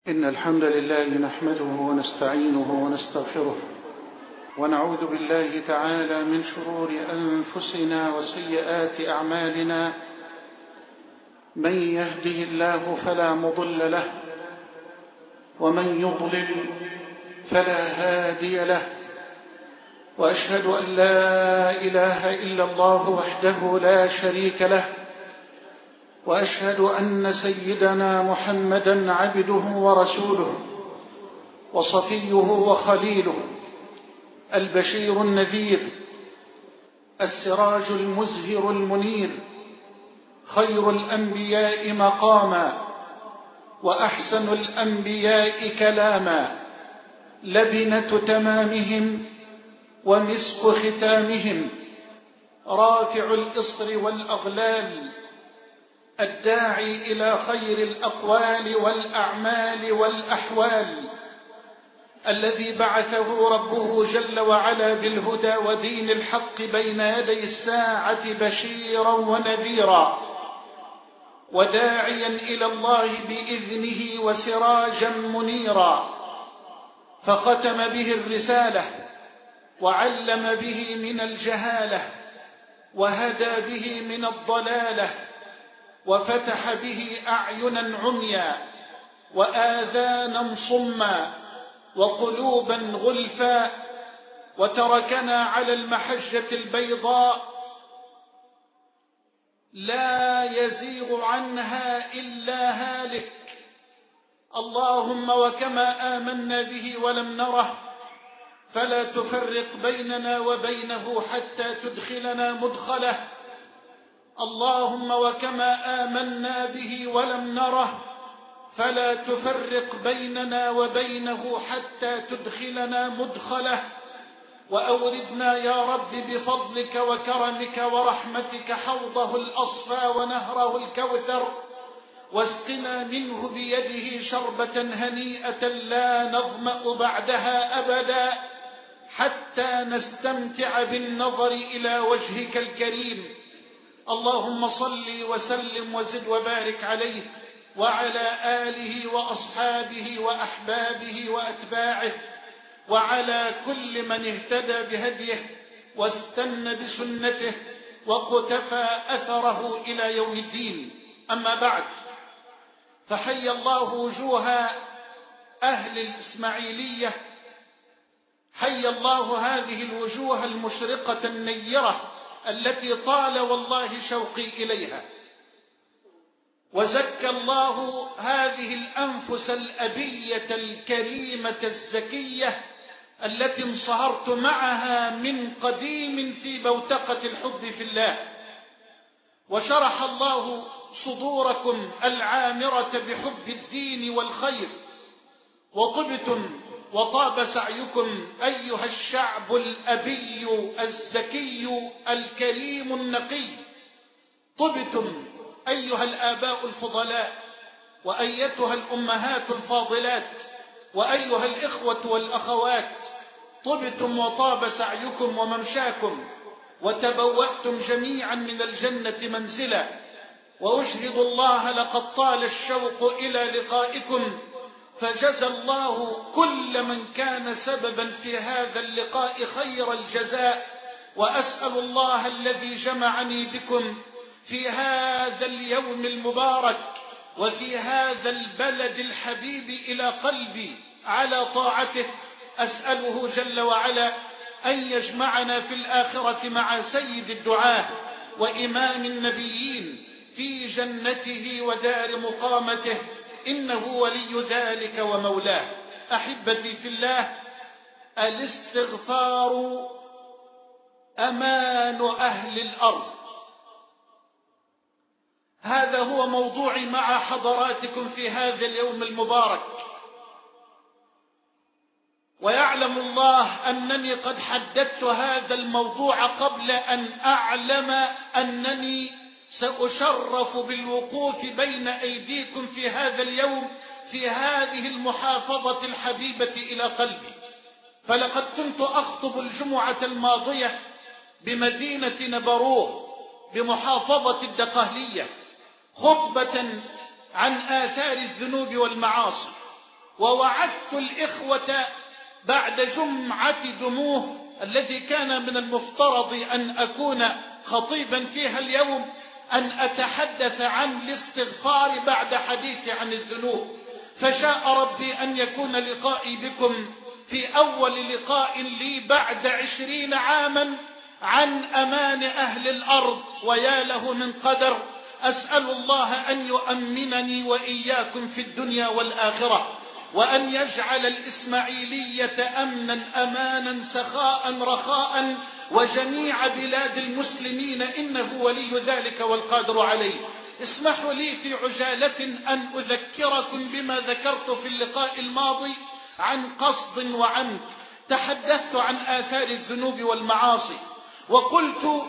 إن الحمد لله نحمده ونستعينه ونستغفره ونعوذ بالله تعالى من شرور أنفسنا وسيئات أعمالنا. من يهده الله فلا مضل له ومن يضلل فلا هادي له، وأشهد أن لا إله إلا الله وحده لا شريك له، وأشهد أن سيدنا محمدًا عبده ورسوله وصفيه وخليله، البشير النذير، السراج المزهر المنير، خير الأنبياء مقاما وأحسن الأنبياء كلاما، لبنة تمامهم ومسك ختامهم، رافع الإصر والأغلال، الداعي إلى خير الأقوال والأعمال والأحوال، الذي بعثه ربه جل وعلا بالهدى ودين الحق بين يدي الساعة بشيرا ونذيرا، وداعيا إلى الله بإذنه وسراجا منيرا، فختم به الرسالة وعلم به من الجهالة وهدى به من الضلالة، وفتح به أعينا عميا وآذانا صما وقلوبا غلفا، وتركنا على المحجة البيضاء لا يزيغ عنها إلا هالك. اللهم وكما آمنا به ولم نره فلا تفرق بيننا وبينه حتى تدخلنا مدخله. اللهم وكما آمنا به ولم نره فلا تفرق بيننا وبينه حتى تدخلنا مدخله، وأوردنا يا رب بفضلك وكرمك ورحمتك حوضه الأصفى ونهره الكوثر، واسقنا منه بيده شربة هنيئة لا نظمأ بعدها أبدا، حتى نستمتع بالنظر إلى وجهك الكريم. اللهم صل وسلم وزد وبارك عليه وعلى آله وأصحابه وأحبابه وأتباعه، وعلى كل من اهتدى بهديه واستنى بسنته وقتفى أثره إلى يوم الدين. أما بعد، فحي الله وجوه أهل الإسماعيلية، حي الله هذه الوجوه المشرقة النيرة التي طال والله شوقي إليها، وزكى الله هذه الأنفس الأبية الكريمة الزكية التي انصهرت معها من قديم في بوتقة الحب في الله، وشرح الله صدوركم العامرة بحب الدين والخير، وطبتم وطاب سعيكم أيها الشعب الأبي الزكي الكريم النقي. طبتم أيها الآباء الفضلاء، وأيتها الأمهات الفاضلات، وأيها الإخوة والأخوات، طبتم وطاب سعيكم وممشاكم، وتبوأتم جميعا من الجنة منزلا، وأشهد الله لقد طال الشوق إلى لقائكم، فجزى الله كل من كان سببا في هذا اللقاء خير الجزاء، وأسأل الله الذي جمعني بكم في هذا اليوم المبارك وفي هذا البلد الحبيب إلى قلبي على طاعته، أسأله جل وعلا أن يجمعنا في الآخرة مع سيد الدعاة وإمام النبيين في جنته ودار مقامته، إنه ولي ذلك ومولاه. أحبتي في الله، الاستغفار أمان أهل الأرض. هذا هو موضوعي مع حضراتكم في هذا اليوم المبارك، ويعلم الله أنني قد حددت هذا الموضوع قبل أن أعلم أنني سأشرف بالوقوف بين أيديكم في هذا اليوم في هذه المحافظة الحبيبة إلى قلبي. فلقد كنت أخطب الجمعة الماضية بمدينة نبروه بمحافظة الدقهلية خطبة عن آثار الذنوب والمعاصي، ووعدت الإخوة بعد جمعة دموه الذي كان من المفترض أن أكون خطيبا فيها اليوم أن أتحدث عن الاستغفار بعد حديث عن الذنوب، فشاء ربي أن يكون لقائي بكم في أول لقاء لي بعد 20 عاما عن أمان أهل الأرض، ويا له من قدر. أسأل الله أن يؤمنني وإياكم في الدنيا والآخرة، وأن يجعل الإسماعيلية أمنا أمانا سخاء رخاء وجميع بلاد المسلمين، إنه ولي ذلك والقادر عليه. اسمحوا لي في عجالة أن أذكركم بما ذكرت في اللقاء الماضي عن قصد وعمد. تحدثت عن آثار الذنوب والمعاصي، وقلت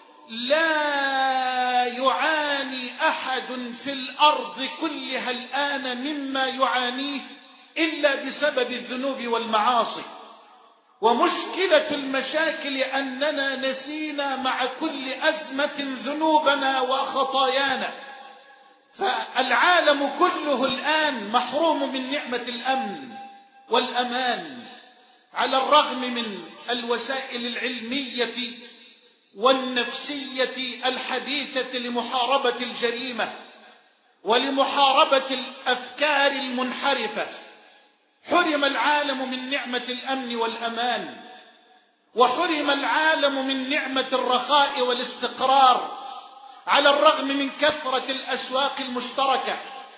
لا يعاني أحد في الأرض كلها الآن مما يعانيه إلا بسبب الذنوب والمعاصي. ومشكلة المشاكل أننا نسينا مع كل أزمة ذنوبنا وخطايانا، فالعالم كله الآن محروم من نعمة الأمن والأمان، على الرغم من الوسائل العلمية والنفسية الحديثة لمحاربة الجريمة ولمحاربة الأفكار المنحرفة. حرم العالم من نعمة الأمن والأمان، وحرم العالم من نعمة الرخاء والاستقرار، على الرغم من كثرة الأسواق المشتركة.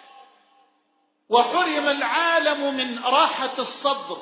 وحرم العالم من راحة الصدر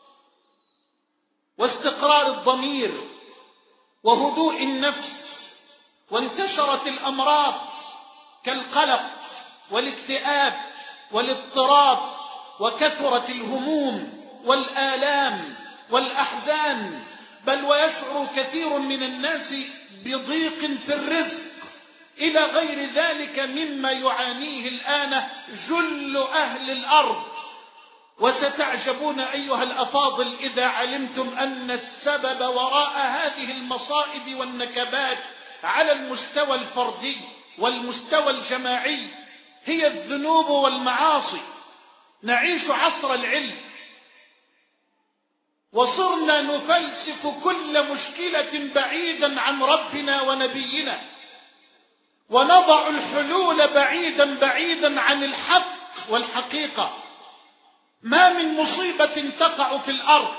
واستقرار الضمير وهدوء النفس، وانتشرت الأمراض كالقلق والاكتئاب والاضطراب، وكثرت الهموم والآلام والأحزان، بل ويشعر كثير من الناس بضيق في الرزق، إلى غير ذلك مما يعانيه الآن جل أهل الأرض. وستعجبون أيها الأفاضل إذا علمتم أن السبب وراء هذه المصائب والنكبات على المستوى الفردي والمستوى الجماعي هي الذنوب والمعاصي. نعيش عصر العلم، وصرنا نفلسف كل مشكلة بعيدا عن ربنا ونبينا، ونضع الحلول بعيدا عن الحق والحقيقة. ما من مصيبة تقع في الأرض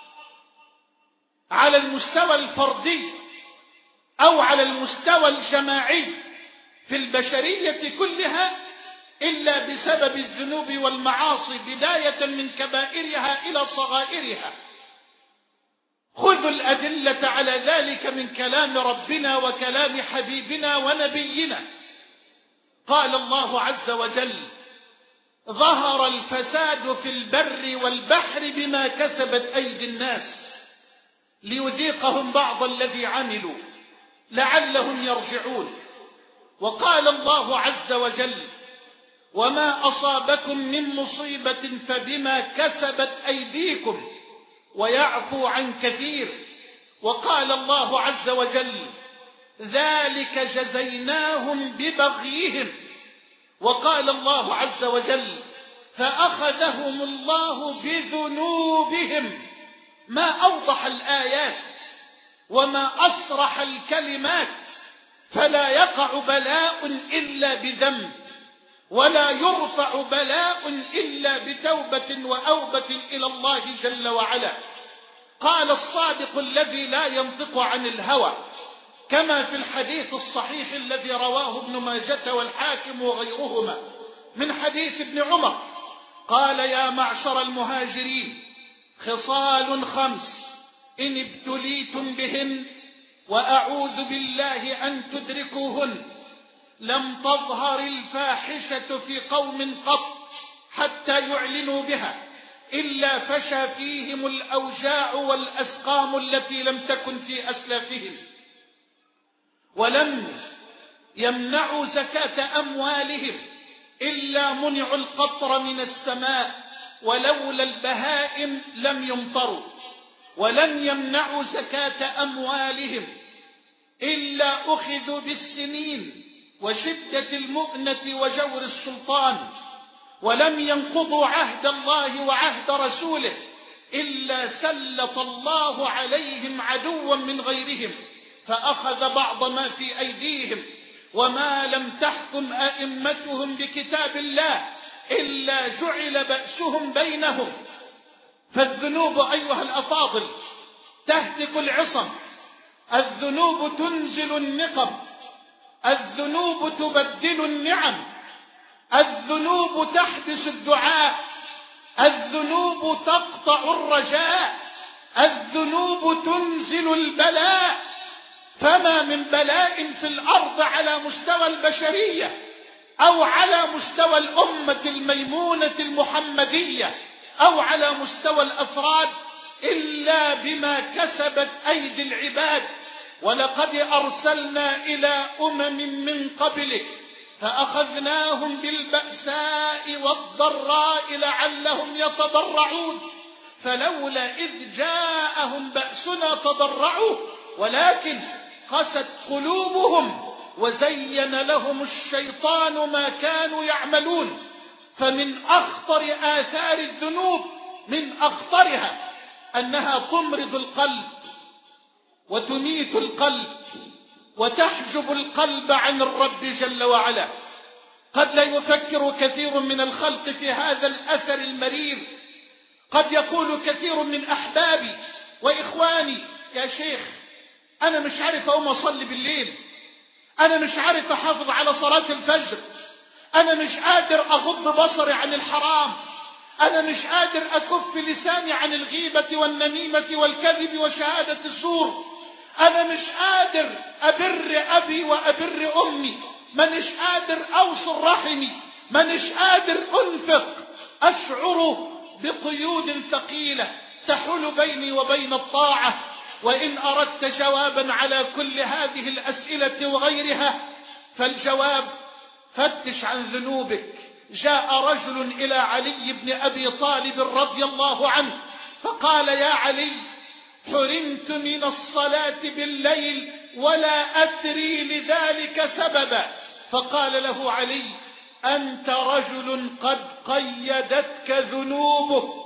على المستوى الفردي أو على المستوى الجماعي في البشرية كلها إلا بسبب الذنوب والمعاصي، بداية من كبائرها إلى صغائرها. خذوا الأدلة على ذلك من كلام ربنا وكلام حبيبنا ونبينا. قال الله عز وجل: ظهر الفساد في البر والبحر بما كسبت أيدي الناس ليذيقهم بعض الذي عملوا لعلهم يرجعون. وقال الله عز وجل: وما أصابكم من مصيبة فبما كسبت أيديكم ويعفو عن كثير. وقال الله عز وجل: ذلك جزيناهم ببغيهم. وقال الله عز وجل: فأخذهم الله بذنوبهم. ما أوضح الآيات وما أصرح الكلمات. فلا يقع بلاء إلا بذنب، ولا يرفع بلاء إلا بتوبة وأوبة إلى الله جل وعلا. قال الصادق الذي لا ينطق عن الهوى كما في الحديث الصحيح الذي رواه ابن ماجة والحاكم وغيرهما من حديث ابن عمر، قال: يا معشر المهاجرين، خصال 5 إن ابتليتم بهن وأعوذ بالله أن تدركوهن. لم تظهر الفاحشة في قوم قط حتى يعلنوا بها إلا فشى فيهم الأوجاع والأسقام التي لم تكن في أسلافهم، ولم يمنعوا زكاة أموالهم إلا منعوا القطر من السماء، ولولا البهائم لم يمطروا. ولم يمنعوا زكاة أموالهم إلا أخذوا بالسنين وشدة المؤنة وجور السلطان. ولم ينقضوا عهد الله وعهد رسوله إلا سلط الله عليهم عدوا من غيرهم فأخذ بعض ما في أيديهم، وما لم تحكم أئمتهم بكتاب الله إلا جعل بأسهم بينهم. فالذنوب أيها الأفاضل تهتك العصم، الذنوب تنزل النقم، الذنوب تبدل النعم، الذنوب تحبس الدعاء، الذنوب تقطع الرجاء، الذنوب تنزل البلاء. فما من بلاء في الأرض على مستوى البشرية أو على مستوى الأمة الميمونة المحمدية أو على مستوى الأفراد إلا بما كسبت أيدي العباد. ولقد أرسلنا إلى من قبلك فأخذناهم بالبأساء والضراء لعلهم يتضرعون، فلولا إذ جاءهم بأسنا تضرعوا ولكن قست قلوبهم وزين لهم الشيطان ما كانوا يعملون. فمن أخطر آثار الذنوب، من أخطرها أنها تمرض القلب وتميت القلب وتحجب القلب عن الرب جل وعلا. قد لا يفكر كثير من الخلق في هذا الأثر المرير. قد يقول كثير من أحبابي وإخواني: يا شيخ أنا مش عارف أقوم أصلي بالليل، أنا مش عارف أحافظ على صلاة الفجر، أنا مش قادر أغض بصري عن الحرام، أنا مش قادر أكف لساني عن الغيبة والنميمة والكذب وشهادة الزور، أنا مش قادر أبر أبي وأبر أمي، مانيش قادر أوصل رحمي، مانيش قادر أنفق. أشعر بقيود ثقيلة تحول بيني وبين الطاعة. وإن أردت جوابا على كل هذه الأسئلة وغيرها فالجواب: فتش عن ذنوبك. جاء رجل إلى علي بن أبي طالب رضي الله عنه فقال: يا علي، حرمت من الصلاة بالليل ولا أدري لذلك سببا. فقال له علي: أنت رجل قد قيدتك ذنوبك،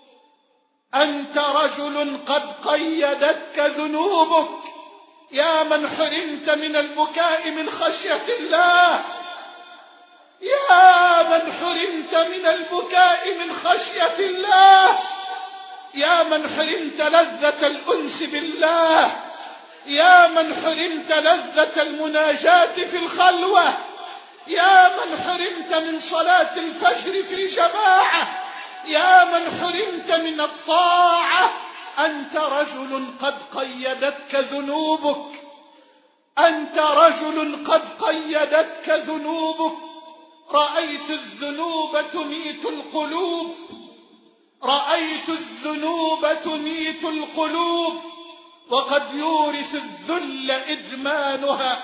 أنت رجل قد قيدتك ذنوبك. يا من حرمت من البكاء من خشية الله، يا من حرمت من البكاء من خشية الله، يا من حرمت لذة الأنس بالله، يا من حرمت لذة المناجاة في الخلوة، يا من حرمت من صلاة الفجر في جماعة، يا من حرمت من الطاعة. أنت رجل قد قيدتك ذنوبك، أنت رجل قد قيدتك ذنوبك. رأيت الذنوب تميت القلوب، رأيت الذنوب تميت القلوب، وقد يورث الذل إدمانها.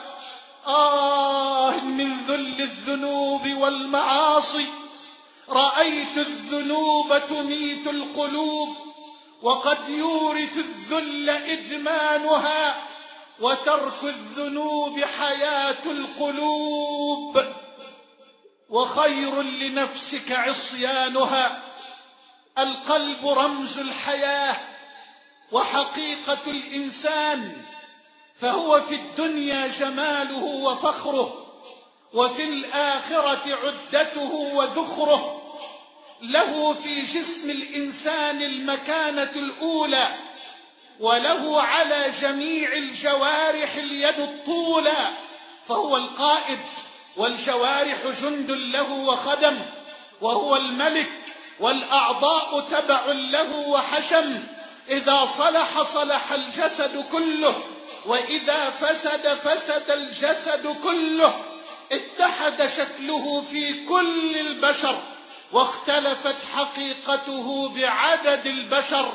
من ذل الذنوب والمعاصي. رأيت الذنوب تميت القلوب، وقد يورث الذل إدمانها، وترك الذنوب حياة القلوب، وخير لنفسك عصيانها. القلب رمز الحياة وحقيقة الإنسان، فهو في الدنيا جماله وفخره، وفي الآخرة عدته وذخره. له في جسم الإنسان المكانة الأولى، وله على جميع الجوارح اليد الطولى، فهو القائد، والجوارح جند له وخدم، وهو الملك، والأعضاء تبع له وحشم. إذا صلح صلح الجسد كله، وإذا فسد فسد الجسد كله. اتحد شكله في كل البشر، واختلفت حقيقته بعدد البشر.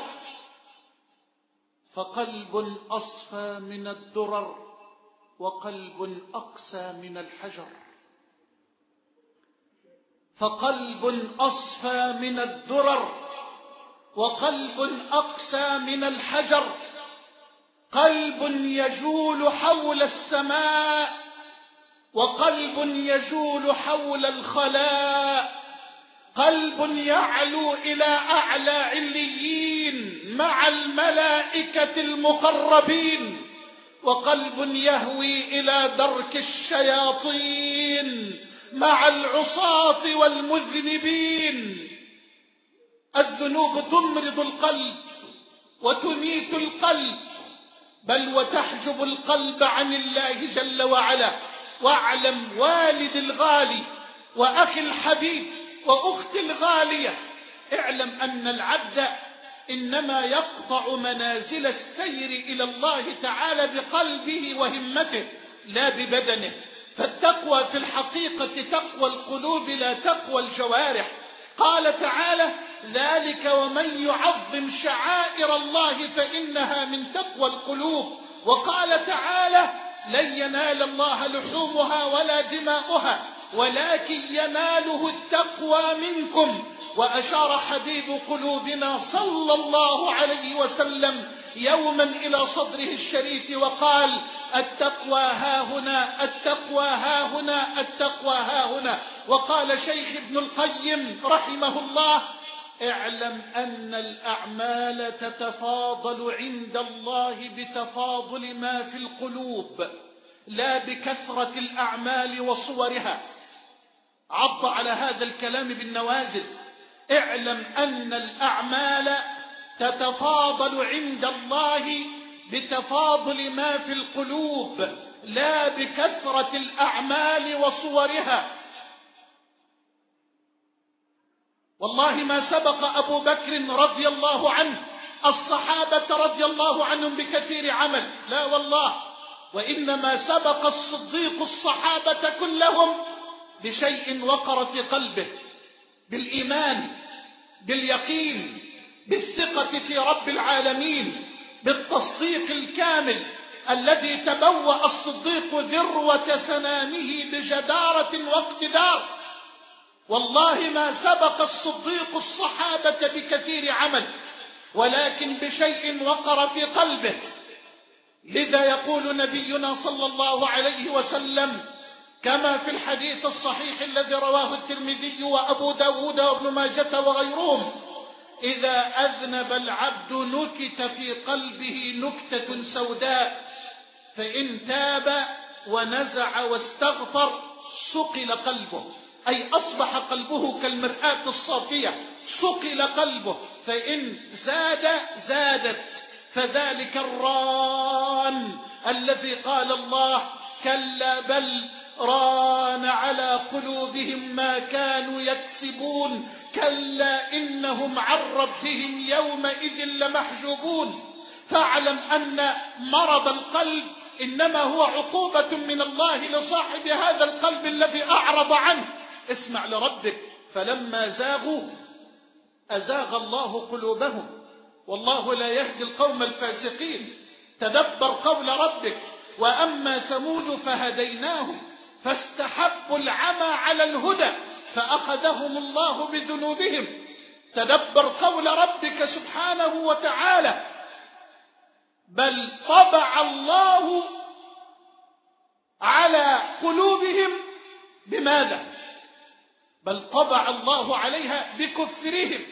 فقلب أصفى من الدرر، وقلب أقسى من الحجر. فقلب أصفى من الدرر، وقلب أقسى من الحجر. قلب يجول حول السماء، وقلب يجول حول الخلاء. قلب يعلو إلى أعلى عليين مع الملائكة المقربين، وقلب يهوي إلى درك الشياطين مع العصاة والمذنبين. الذنوب تمرض القلب وتميت القلب، بل وتحجب القلب عن الله جل وعلا. واعلم والد الغالي وأخي الحبيب وأختي الغالية، اعلم أن العبد إنما يقطع منازل السير إلى الله تعالى بقلبه وهمته لا ببدنه. فالتقوى في الحقيقة تقوى القلوب لا تقوى الجوارح. قال تعالى: ذلك ومن يعظم شعائر الله فإنها من تقوى القلوب. وقال تعالى: لن ينال الله لحومها ولا دماؤها ولكن يناله التقوى منكم. وأشار حبيب قلوبنا صلى الله عليه وسلم يوما إلى صدره الشريف وقال: التقوى ها هنا، التقوى ها هنا، التقوى ها هنا. وقال شيخ ابن القيم رحمه الله: اعلم أن الأعمال تتفاضل عند الله بتفاضل ما في القلوب لا بكثرة الأعمال وصورها. عض على هذا الكلام بالنوازل. اعلم أن الأعمال تتفاضل عند الله بتفاضل ما في القلوب لا بكثرة الأعمال وصورها. والله ما سبق أبو بكر رضي الله عنه الصحابة رضي الله عنهم بكثير عمل، لا والله، وإنما سبق الصديق الصحابة كلهم بشيء وقر في قلبه، بالإيمان، باليقين، بالثقة في رب العالمين، بالتصديق الكامل الذي تبوأ الصديق ذروة سنامه بجدارة واقتدار. والله ما سبق الصديق الصحابة بكثير عمل، ولكن بشيء وقر في قلبه. لذا يقول نبينا صلى الله عليه وسلم كما في الحديث الصحيح الذي رواه الترمذي وأبو داود وابن ماجة وغيرهم: إذا أذنب العبد نكت في قلبه نكتة سوداء، فإن تاب ونزع واستغفر صقل قلبه، أي أصبح قلبه كالمرآة الصافية، صقل قلبه، فإن زاد زادت. فذلك الران الذي قال الله: كلا بل ران على قلوبهم ما كانوا يكسبون، كلا إنهم عن ربهم يومئذ لمحجوبون. فاعلم أن مرض القلب إنما هو عقوبة من الله لصاحب هذا القلب الذي أعرض عنه. اسمع لربك: فلما زاغوا أزاغ الله قلوبهم والله لا يهدي القوم الفاسقين. تدبر قول ربك: وأما ثمود فهديناهم فاستحبوا العمى على الهدى فأخذهم الله بذنوبهم. تدبر قول ربك سبحانه وتعالى: بل طبع الله على قلوبهم بماذا؟ بل طبع الله عليها بكفرهم.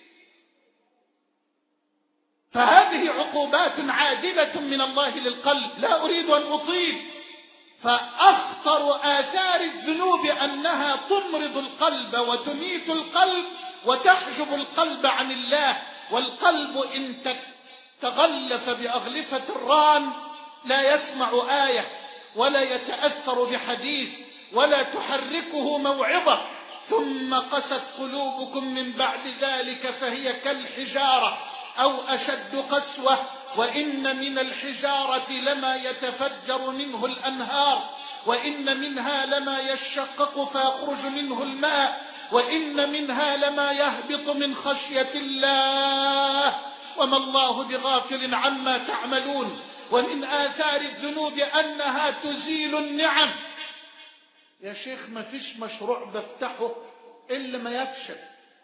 فهذه عقوبات عادلة من الله للقلب، لا أريد أن أطيل. فأخطر آثار الذنوب أنها تمرض القلب وتميت القلب وتحجب القلب عن الله. والقلب إن تغلف بأغلفة الران لا يسمع آية ولا يتأثر بحديث ولا تحركه موعظة. ثم قست قلوبكم من بعد ذلك فهي كالحجارة أو أشد قسوة، وإن من الحجارة لما يتفجر منه الأنهار، وإن منها لما يشقق فيخرج منه الماء، وإن منها لما يهبط من خشية الله وما الله بغافل عما تعملون. ومن آثار الذنوب أنها تزيل النعم. يا شيخ ما فيش مشروع بفتحه إلا ما يفشل.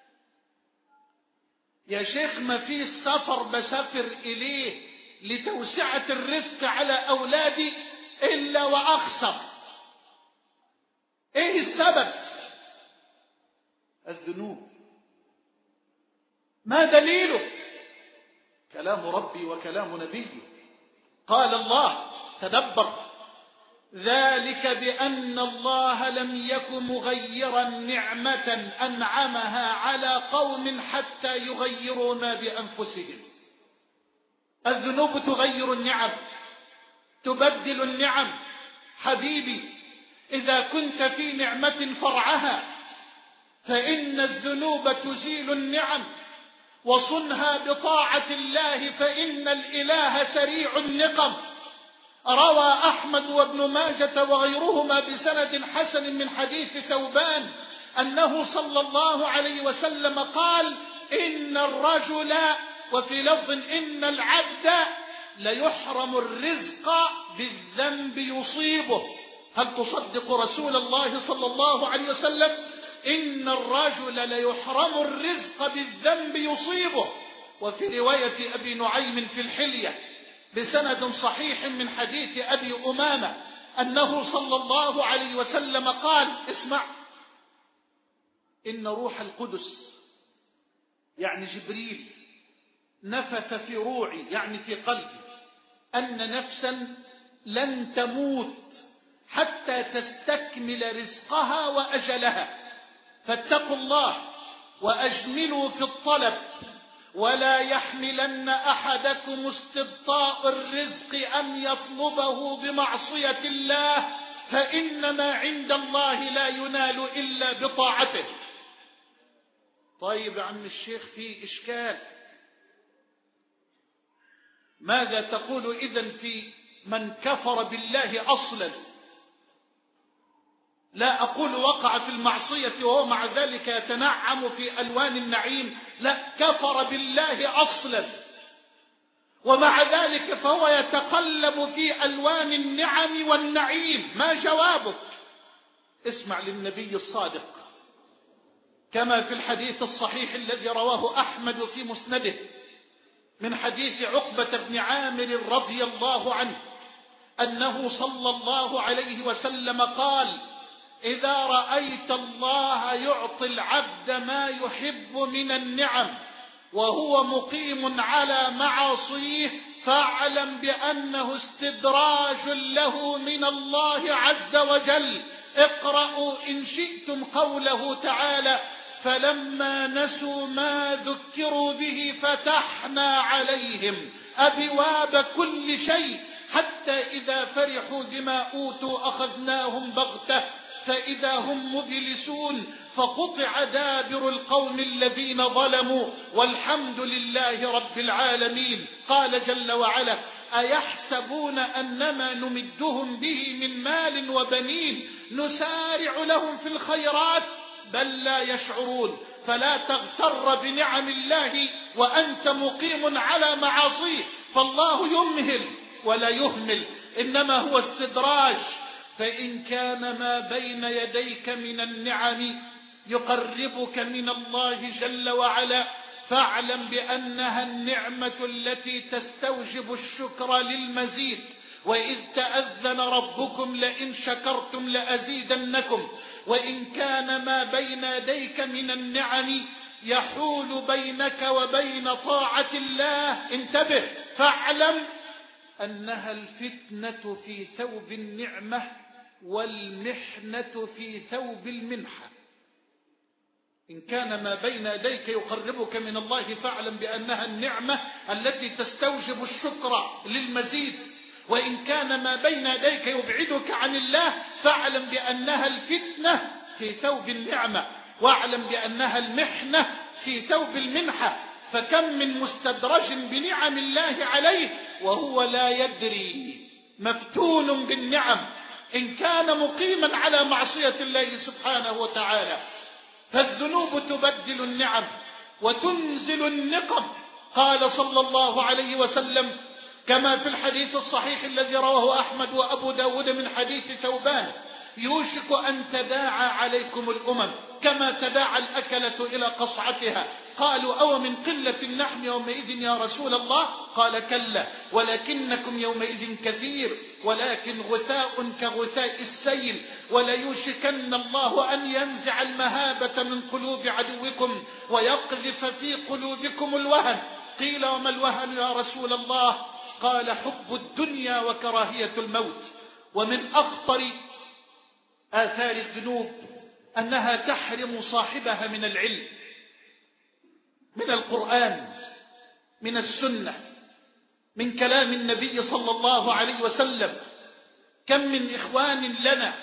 يا شيخ ما فيش سفر بسافر إليه لتوسعة الرزق على أولادي إلا وأخسر. إيه السبب؟ الذنوب. ما دليله؟ كلام ربي وكلام نبيه. قال الله، تدبر: ذلك بأن الله لم يك مغيرا نعمة أنعمها على قوم حتى يغيروا ما بأنفسهم. الذنوب تغير النعم، تبدل النعم. حبيبي، إذا كنت في نعمة فرعها فإن الذنوب تزيل النعم، وصنها بطاعة الله فإن الإله سريع النقم. روى أحمد وابن ماجة وغيرهما بسند حسن من حديث ثوبان أنه صلى الله عليه وسلم قال: إن الرجل، وفي لفظ إن العبد، ليحرم الرزق بالذنب يصيبه. هل تصدق رسول الله صلى الله عليه وسلم؟ إن الرجل ليحرم الرزق بالذنب يصيبه. وفي رواية أبي نعيم في الحلية بسند صحيح من حديث أبي أمامة أنه صلى الله عليه وسلم قال: اسمع، إن روح القدس، يعني جبريل، نفث في روعي، يعني في قلبي، أن نفسا لن تموت حتى تستكمل رزقها وأجلها، فاتقوا الله وأجملوا في الطلب، ولا يحملن أحدكم استبطاء الرزق أن يطلبه بمعصية الله، فإنما عند الله لا ينال إلا بطاعته. طيب يا عم الشيخ، في إشكال. ماذا تقول إذن في من كفر بالله أصلا؟ لا أقول وقع في المعصية وهو مع ذلك يتنعم في ألوان النعيم، لا، كفر بالله أصلا ومع ذلك فهو يتقلب في ألوان النعم والنعيم. ما جوابك؟ اسمع للنبي الصادق كما في الحديث الصحيح الذي رواه أحمد في مسنده من حديث عقبة بن عامر رضي الله عنه أنه صلى الله عليه وسلم قال: إذا رأيت الله يعطي العبد ما يحب من النعم وهو مقيم على معاصيه فاعلم بأنه استدراج له من الله عز وجل. اقرأوا إن شئتم قوله تعالى: فلما نسوا ما ذكروا به فتحنا عليهم أبواب كل شيء حتى إذا فرحوا بما أوتوا أخذناهم بغتة فإذا هم مبلسون فقطع دابر القوم الذين ظلموا والحمد لله رب العالمين. قال جل وعلا: أيحسبون أنما نمدهم به من مال وبنين نسارع لهم في الخيرات بل لا يشعرون. فلا تغتر بنعم الله وأنت مقيم على معاصيه، فالله يمهل ولا يهمل، إنما هو استدراج. فإن كان ما بين يديك من النعم يقربك من الله جل وعلا فاعلم بأنها النعمة التي تستوجب الشكر للمزيد. وإذ تأذن ربكم لئن شكرتم لأزيدنكم. وإن كان ما بين يديك من النعم يحول بينك وبين طاعة الله انتبه، فاعلم أنها الفتنة في ثوب النعمة والمحنة في ثوب المنحة. إن كان ما بين يديك يقربك من الله فاعلم بأنها النعمة التي تستوجب الشكر للمزيد، وإن كان ما بين يديك يبعدك عن الله فاعلم بأنها الفتنة في ثوب النعمة، واعلم بأنها المحنة في ثوب المنحة. فكم من مستدرج بنعم الله عليه وهو لا يدري، مفتون بالنعم إن كان مقيما على معصية الله سبحانه وتعالى. فالذنوب تبدل النعم وتنزل النقم. قال صلى الله عليه وسلم كما في الحديث الصحيح الذي رواه أحمد وأبو داود من حديث ثوبان: يوشك أن تداعى عليكم الأمم كما تداعى الأكلة إلى قصعتها قالوا أو من قلة نحن يومئذ يا رسول الله؟ قال كلا ولكنكم يومئذ كثير ولكن غثاء كغثاء السيل وليوشكن الله أن ينزع المهابة من قلوب عدوكم ويقذف في قلوبكم الوهن. قيل وما الوهن يا رسول الله؟ قال حب الدنيا وكراهية الموت. ومن أخطر آثار الذنوب أنها تحرم صاحبها من العلم، من القرآن، من السنة، من كلام النبي صلى الله عليه وسلم. كم من إخوان لنا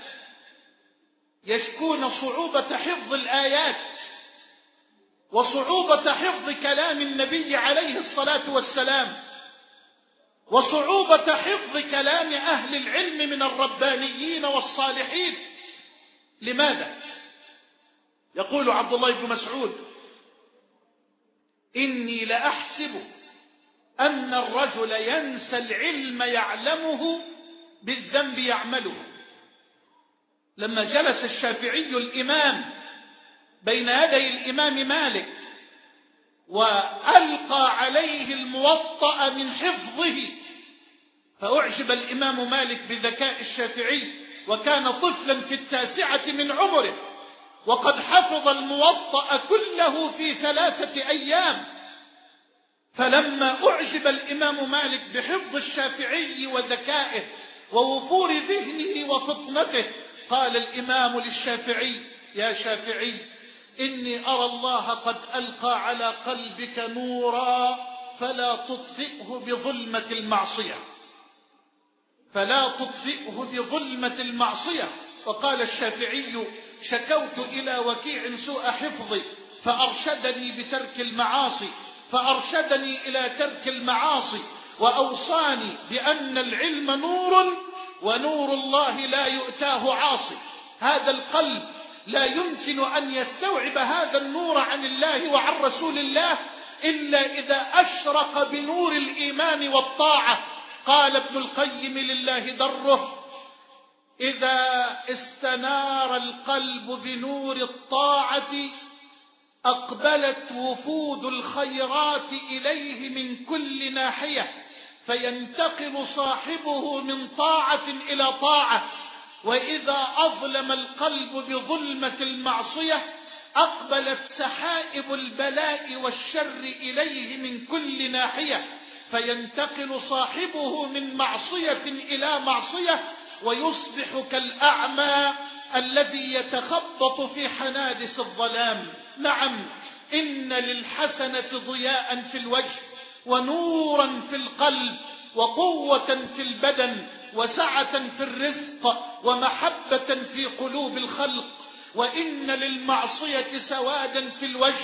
يشكون صعوبة حفظ الآيات وصعوبة حفظ كلام النبي عليه الصلاة والسلام وصعوبة حفظ كلام أهل العلم من الربانيين والصالحين. لماذا؟ يقول عبد الله بن مسعود إني لأحسب أن الرجل ينسى العلم يعلمه بالذنب يعمله. لما جلس الشافعي الإمام بين يدي الإمام مالك وألقى عليه الموطأ من حفظه فأعجب الإمام مالك بذكاء الشافعي، وكان طفلا في 9 من عمره وقد حفظ الموطأ كله في 3 أيام. فلما أعجب الإمام مالك بحفظ الشافعي وذكائه ووفور ذهنه وفطنته قال الإمام للشافعي يا شافعي إني أرى الله قد ألقى على قلبك نورا فلا تطفئه بظلمة المعصية، فلا تطفئه بظلمة المعصية. وقال الشافعي شكوت إلى وكيع سوء حفظي فأرشدني إلى ترك المعاصي وأوصاني بأن العلم نور ونور الله لا يؤتاه عاصي. هذا القلب لا يمكن أن يستوعب هذا النور عن الله وعن رسول الله إلا إذا أشرق بنور الإيمان والطاعة. قال ابن القيم لله دره إذا استنار القلب بنور الطاعة أقبلت وفود الخيرات إليه من كل ناحية فينتقل صاحبه من طاعة إلى طاعة. وإذا أظلم القلب بظلمة المعصية أقبلت سحائب البلاء والشر إليه من كل ناحية فينتقل صاحبه من معصية إلى معصية ويصبح كالأعمى الذي يتخبط في حنادس الظلام. نعم إن للحسنة ضياء في الوجه ونورا في القلب وقوة في البدن وسعة في الرزق ومحبة في قلوب الخلق. وإن للمعصية سوادا في الوجه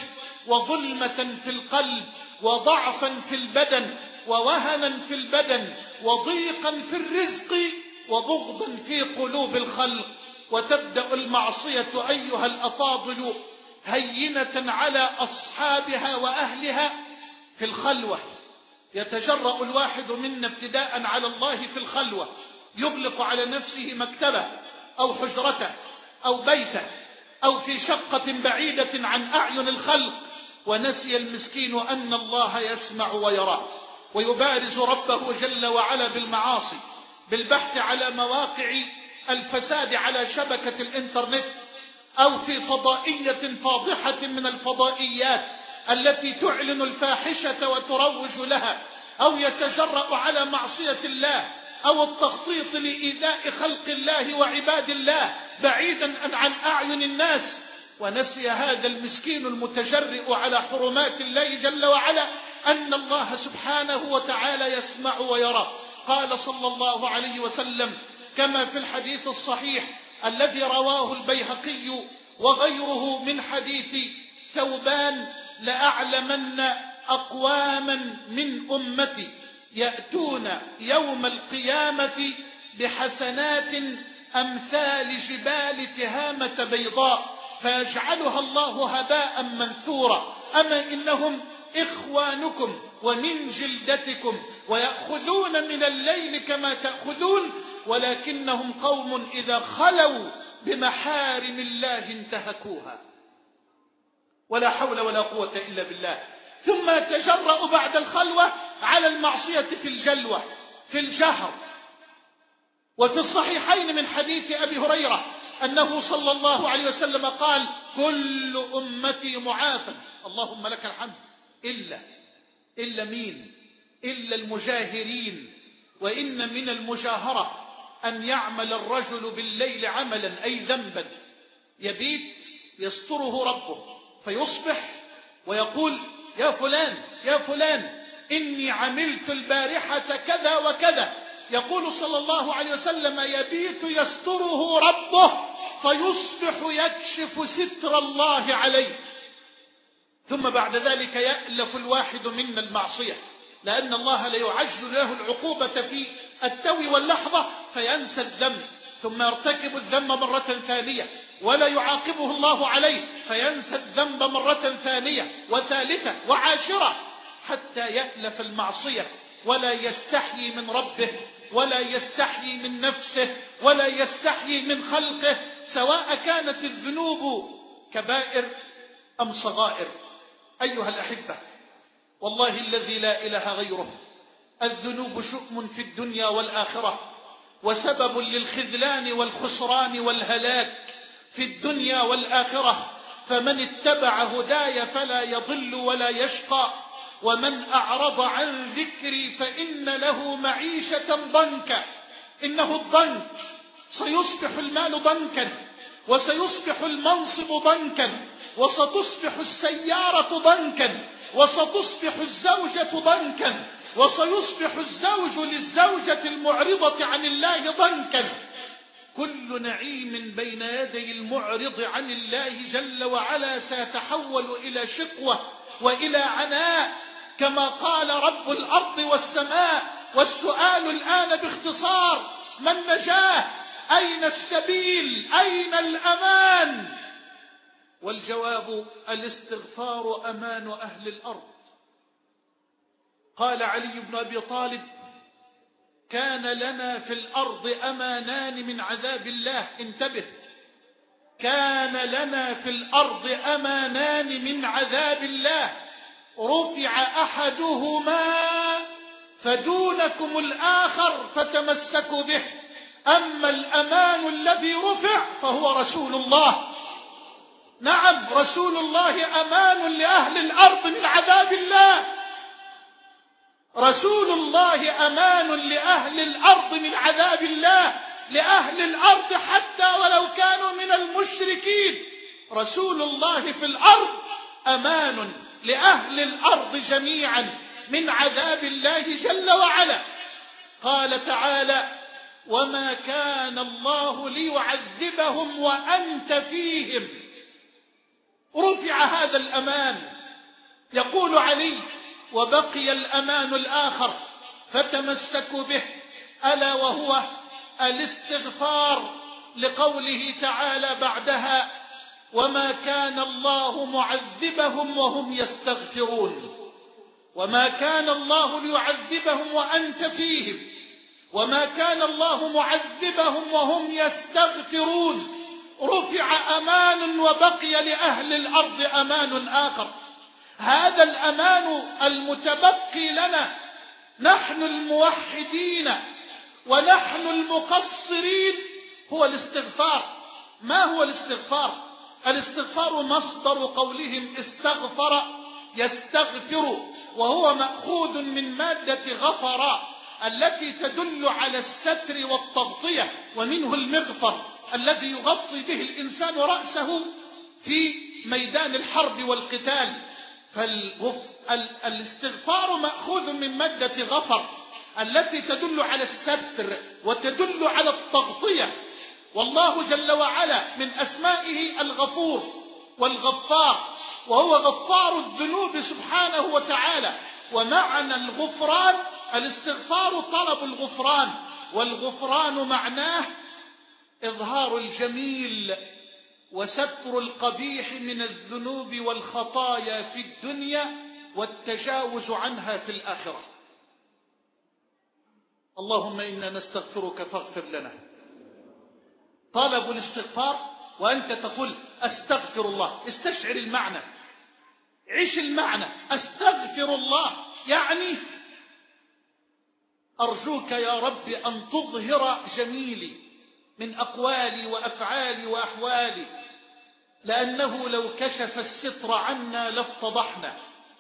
وظلمة في القلب وضعفا في البدن ووهنا في البدن وضيقا في الرزق وبغضا في قلوب الخلق. وتبدأ المعصية أيها الأفاضل هينة على أصحابها وأهلها في الخلوة. يتجرأ الواحد منا ابتداء على الله في الخلوة، يغلق على نفسه مكتبه أو حجرته أو بيته أو في شقة بعيدة عن أعين الخلق، ونسي المسكين أن الله يسمع ويرى، ويبارز ربه جل وعلا بالمعاصي، بالبحث على مواقع الفساد على شبكة الإنترنت أو في فضائية فاضحة من الفضائيات التي تعلن الفاحشة وتروج لها، أو يتجرأ على معصية الله أو التخطيط لإيذاء خلق الله وعباد الله بعيدا عن أعين الناس. ونسي هذا المسكين المتجرئ على حرمات الله جل وعلا أن الله سبحانه وتعالى يسمع ويرى. قال صلى الله عليه وسلم كما في الحديث الصحيح الذي رواه البيهقي وغيره من حديث ثوبان لأعلمن أقواما من أمتي يأتون يوم القيامة بحسنات أمثال جبال تهامة بيضاء فيجعلها الله هباء منثورا. أما إنهم إخوانكم ومن جلدتكم ويأخذون من الليل كما تأخذون ولكنهم قوم إذا خلوا بمحارم الله انتهكوها. ولا حول ولا قوة إلا بالله. ثم يتجرأ بعد الخلوة على المعصية في الجلوة في الجهر. وفي الصحيحين من حديث أبي هريرة أنه صلى الله عليه وسلم قال: كل أمتي معافى. اللهم لك الحمد. إلا مين؟ إلا المجاهرين. وإن من المجاهرة أن يعمل الرجل بالليل عملا أي ذنبا يبيت يستره ربه، فيصبح ويقول: يا فلان يا فلان إني عملت البارحة كذا وكذا. يقول صلى الله عليه وسلم: يبيت يستره ربه فيصبح يكشف ستر الله عليه. ثم بعد ذلك يألف الواحد منا المعصية، لأن الله لا يعجل له العقوبة في التو واللحظة فينسى الذنب، ثم يرتكب الذنب مرة ثانية ولا يعاقبه الله عليه فينسى الذنب مرة ثانية وثالثة وعاشرة، حتى يألف المعصية ولا يستحيي من ربه ولا يستحيي من نفسه ولا يستحيي من خلقه، سواء كانت الذنوب كبائر أم صغائر. أيها الأحبة، والله الذي لا إله غيره، الذنوب شؤم في الدنيا والآخرة، وسبب للخذلان والخسران والهلاك في الدنيا والآخرة. فمن اتبع هداي فلا يضل ولا يشقى، ومن أعرض عن ذكري فإن له معيشة ضنكا. إنه الضنك، سيصبح المال ضنكا، وسيصبح المنصب ضنكا، وستصبح السيارة ضنكا، وستصبح الزوجة ضنكا، وسيصبح الزوج للزوجة المعرضة عن الله ضنكا. كل نعيم بين يدي المعرض عن الله جل وعلا سيتحول إلى شقوة وإلى عناء، كما قال رب الأرض والسماء. والسؤال الآن باختصار: ما النجاة؟ أين السبيل؟ أين الأمان؟ والجواب: الاستغفار أمان أهل الأرض. قال علي بن أبي طالب: كان لنا في الأرض أمانان من عذاب الله. انتبه، كان لنا في الأرض أمانان من عذاب الله، رفع أحدهما فدونكم الآخر فتمسكوا به. أما الأمان الذي رفع فهو رسول الله. نعم، رسول الله أمان لأهل الأرض من عذاب الله. رسول الله أمان لأهل الأرض من عذاب الله، لأهل الأرض حتى ولو كانوا من المشركين. رسول الله في الأرض أمان لأهل الأرض جميعا من عذاب الله جل وعلا. قال تعالى: وما كان الله ليعذبهم وأنت فيهم. رفع هذا الأمان. يقول علي: وبقي الأمان الآخر فتمسكوا به، ألا وهو الاستغفار، لقوله تعالى بعدها: وما كان الله معذبهم وهم يستغفرون. وما كان الله ليعذبهم وأنت فيهم، وما كان الله معذبهم وهم يستغفرون. رفع أمان وبقي لأهل الأرض أمان آخر. هذا الأمان المتبقي لنا نحن الموحدين ونحن المقصرين هو الاستغفار. ما هو الاستغفار؟ الاستغفار مصدر قولهم استغفر يستغفر، وهو مأخوذ من مادة غفر التي تدل على الستر والتغطية، ومنه المغفر الذي يغطي به الإنسان رأسه في ميدان الحرب والقتال. فالاستغفار مأخوذ من مادة غفر التي تدل على الستر وتدل على التغطية. والله جل وعلا من أسمائه الغفور والغفار، وهو غفار الذنوب سبحانه وتعالى. ومعنى الغفران الاستغفار طلب الغفران، والغفران معناه إظهار الجميل وستر القبيح من الذنوب والخطايا في الدنيا والتجاوز عنها في الآخرة. اللهم إنا نستغفرك فاغفر لنا. طلب الاستغفار وأنت تقول أستغفر الله. استشعر المعنى. عيش المعنى. أستغفر الله يعني أرجوك يا رب أن تظهر جميلي من أقوالي وأفعالي وأحوالي، لأنه لو كشف الستر عنا لافتضحنا،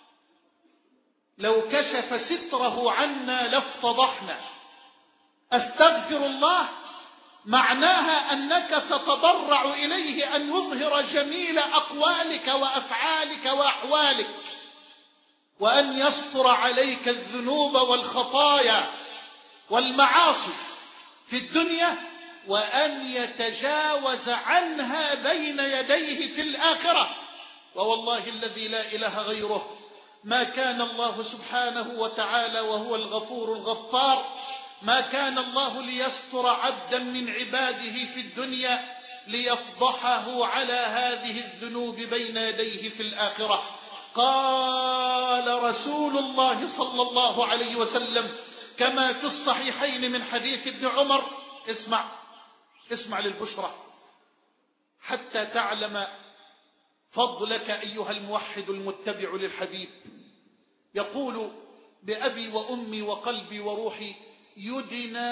لو كشف ستره عنا لافتضحنا. أستغفر الله معناها أنك تتضرع إليه أن يظهر جميل أقوالك وأفعالك وأحوالك، وأن يستر عليك الذنوب والخطايا والمعاصي في الدنيا، وأن يتجاوز عنها بين يديه في الآخرة. ووالله الذي لا إله غيره ما كان الله سبحانه وتعالى وهو الغفور الغفار، ما كان الله ليستر عبدا من عباده في الدنيا ليفضحه على هذه الذنوب بين يديه في الآخرة. قال رسول الله صلى الله عليه وسلم كما في الصحيحين من حديث ابن عمر، اسمع للبشرى حتى تعلم فضلك أيها الموحد المتبع للحبيب. يقول بأبي وأمي وقلبي وروحي: يدنى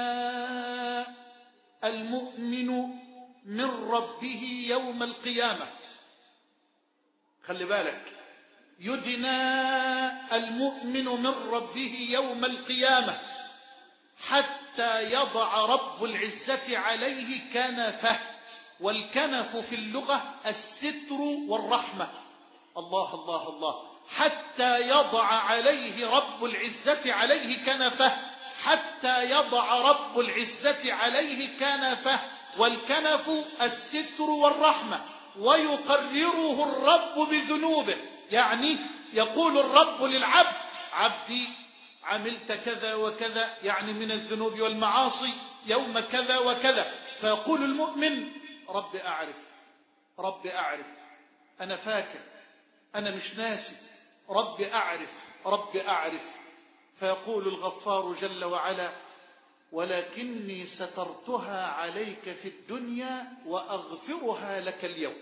المؤمن من ربه يوم القيامة. خلي بالك، يدنى المؤمن من ربه يوم القيامة حتى يضع رب العزة عليه كنفه. والكنف في اللغة الستر والرحمة. الله الله الله. حتى يضع عليه رب العزة عليه كنفه، حتى يضع رب العزة عليه كنفه. والكنف الستر والرحمة. ويقرره الرب بذنوبه، يعني يقول الرب للعبد: عبدي عملت كذا وكذا، يعني من الذنوب والمعاصي يوم كذا وكذا. فيقول المؤمن: رب أعرف، رب أعرف، أنا فاكر، أنا مش ناسي، رب أعرف، رب أعرف. فيقول الغفار جل وعلا: ولكني سترتها عليك في الدنيا وأغفرها لك اليوم.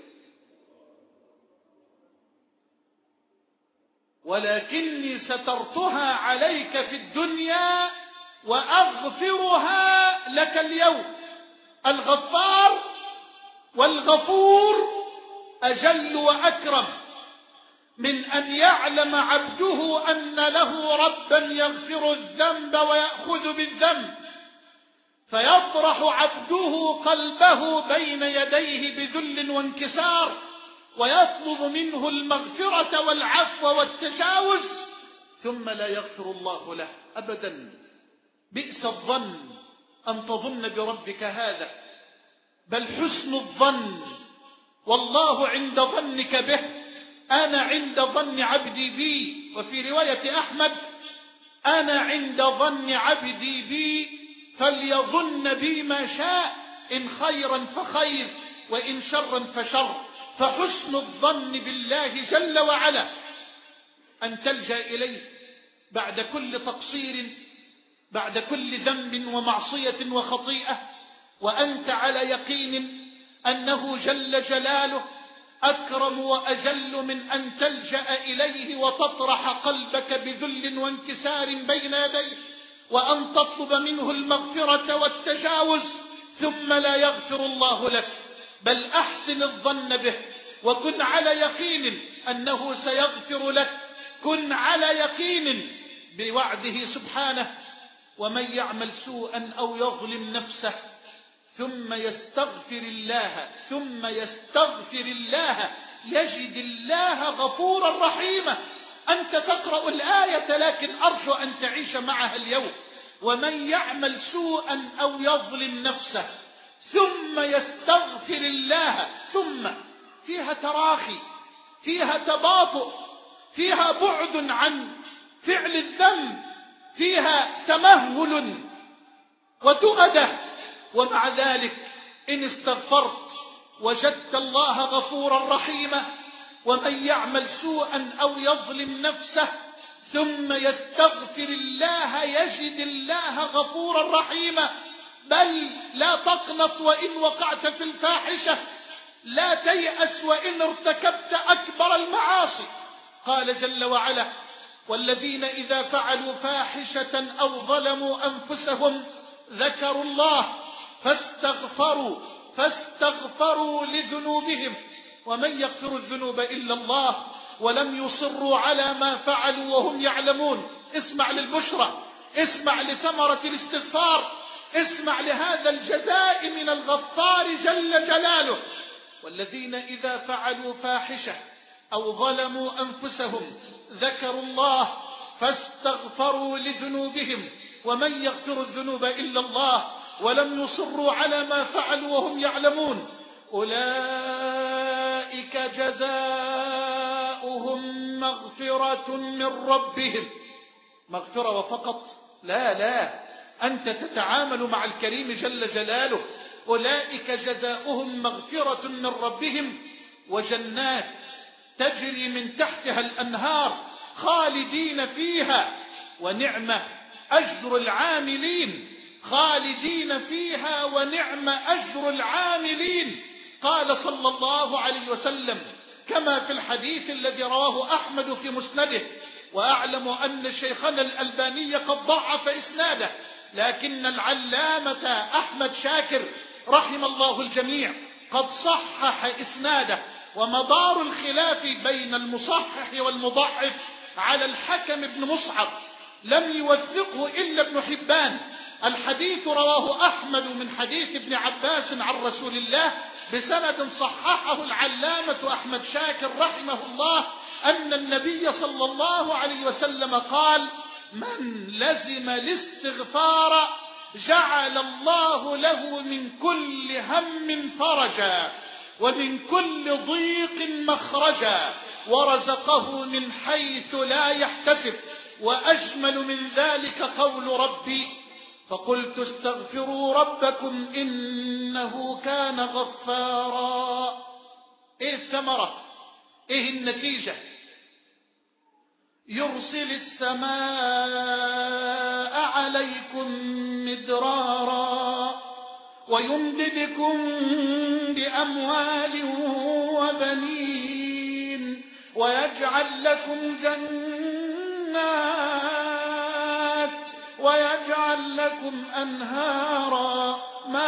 ولكني سترتها عليك في الدنيا وأغفرها لك اليوم. الغفار والغفور أجل وأكرم من أن يعلم عبده أن له ربا يغفر الذنب ويأخذ بالذنب، فيطرح عبده قلبه بين يديه بذل وانكسار، ويطلب منه المغفرة والعفو والتجاوز، ثم لا يغفر الله له أبدا. بئس الظن أن تظن بربك هذا، بل حسن الظن. والله عند ظنك به، أنا عند ظن عبدي بي. وفي رواية أحمد: أنا عند ظن عبدي بي فليظن بي ما شاء، إن خيرا فخير وإن شرا فشر. فحسن الظن بالله جل وعلا أن تلجأ إليه بعد كل تقصير، بعد كل ذنب ومعصية وخطيئة، وأنت على يقين أنه جل جلاله أكرم وأجل من أن تلجأ إليه وتطرح قلبك بذل وانكسار بين يديه، وأن تطلب منه المغفرة والتجاوز، ثم لا يغفر الله لك. بل أحسن الظن به، وكن على يقين أنه سيغفر لك. كن على يقين بوعده سبحانه: ومن يعمل سوءا أو يظلم نفسه ثم يستغفر الله يجد الله غفورا رحيما. أنت تقرأ الآية، لكن أرجو أن تعيش معها اليوم. ومن يعمل سوءا أو يظلم نفسه ثم يستغفر الله، ثم فيها تراخي، فيها تباطؤ، فيها بعد عن فعل الذنب، فيها تمهل وتؤدة. ومع ذلك إن استغفرت وجدت الله غفورا رحيما. ومن يعمل سوءا أو يظلم نفسه ثم يستغفر الله يجد الله غفورا رحيما. بل لا تقنط وإن وقعت في الفاحشة، لا تيأس وإن ارتكبت أكبر المعاصي، قال جل وعلا: والذين إذا فعلوا فاحشة أو ظلموا أنفسهم ذكروا الله فاستغفروا لذنوبهم ومن يغفر الذنوب إلا الله ولم يصروا على ما فعلوا وهم يعلمون. اسمع للبشرى، اسمع لثمرة الاستغفار، اسمع لهذا الجزاء من الغفار جل جلاله. والذين إذا فعلوا فاحشة أو ظلموا أنفسهم ذكروا الله فاستغفروا لذنوبهم ومن يغفر الذنوب إلا الله ولم يصروا على ما فعلوا وهم يعلمون أولئك جزاؤهم مغفرة من ربهم. مغفرة وفقط؟ لا، أنت تتعامل مع الكريم جل جلاله. أولئك جزاؤهم مغفرة من ربهم وجنات تجري من تحتها الأنهار خالدين فيها ونعم أجر العاملين. خالدين فيها ونعم أجر العاملين. قال صلى الله عليه وسلم كما في الحديث الذي رواه أحمد في مسنده، وأعلم أن شيخنا الألباني قد ضعف إسناده، لكن العلامة أحمد شاكر رحم الله الجميع قد صحح إسناده. ومدار الخلاف بين المصحح والمضعف على الحكم بن مصعب، لم يوثقه إلا ابن حبان. الحديث رواه أحمد من حديث ابن عباس عن رسول الله بسند صححه العلامة أحمد شاكر رحمه الله أن النبي صلى الله عليه وسلم قال: من لزم الاستغفار جعل الله له من كل هم فرجا ومن كل ضيق مخرجا ورزقه من حيث لا يحتسب. وأجمل من ذلك قول ربي: فقلت استغفروا ربكم إنه كان غفارا. إيه الثمرة؟ إيه النتيجة؟ يرسل السماء عليكم مدرارا ويمددكم بأموال وبنين ويجعل لكم جنات ويجعل لكم أنهارا.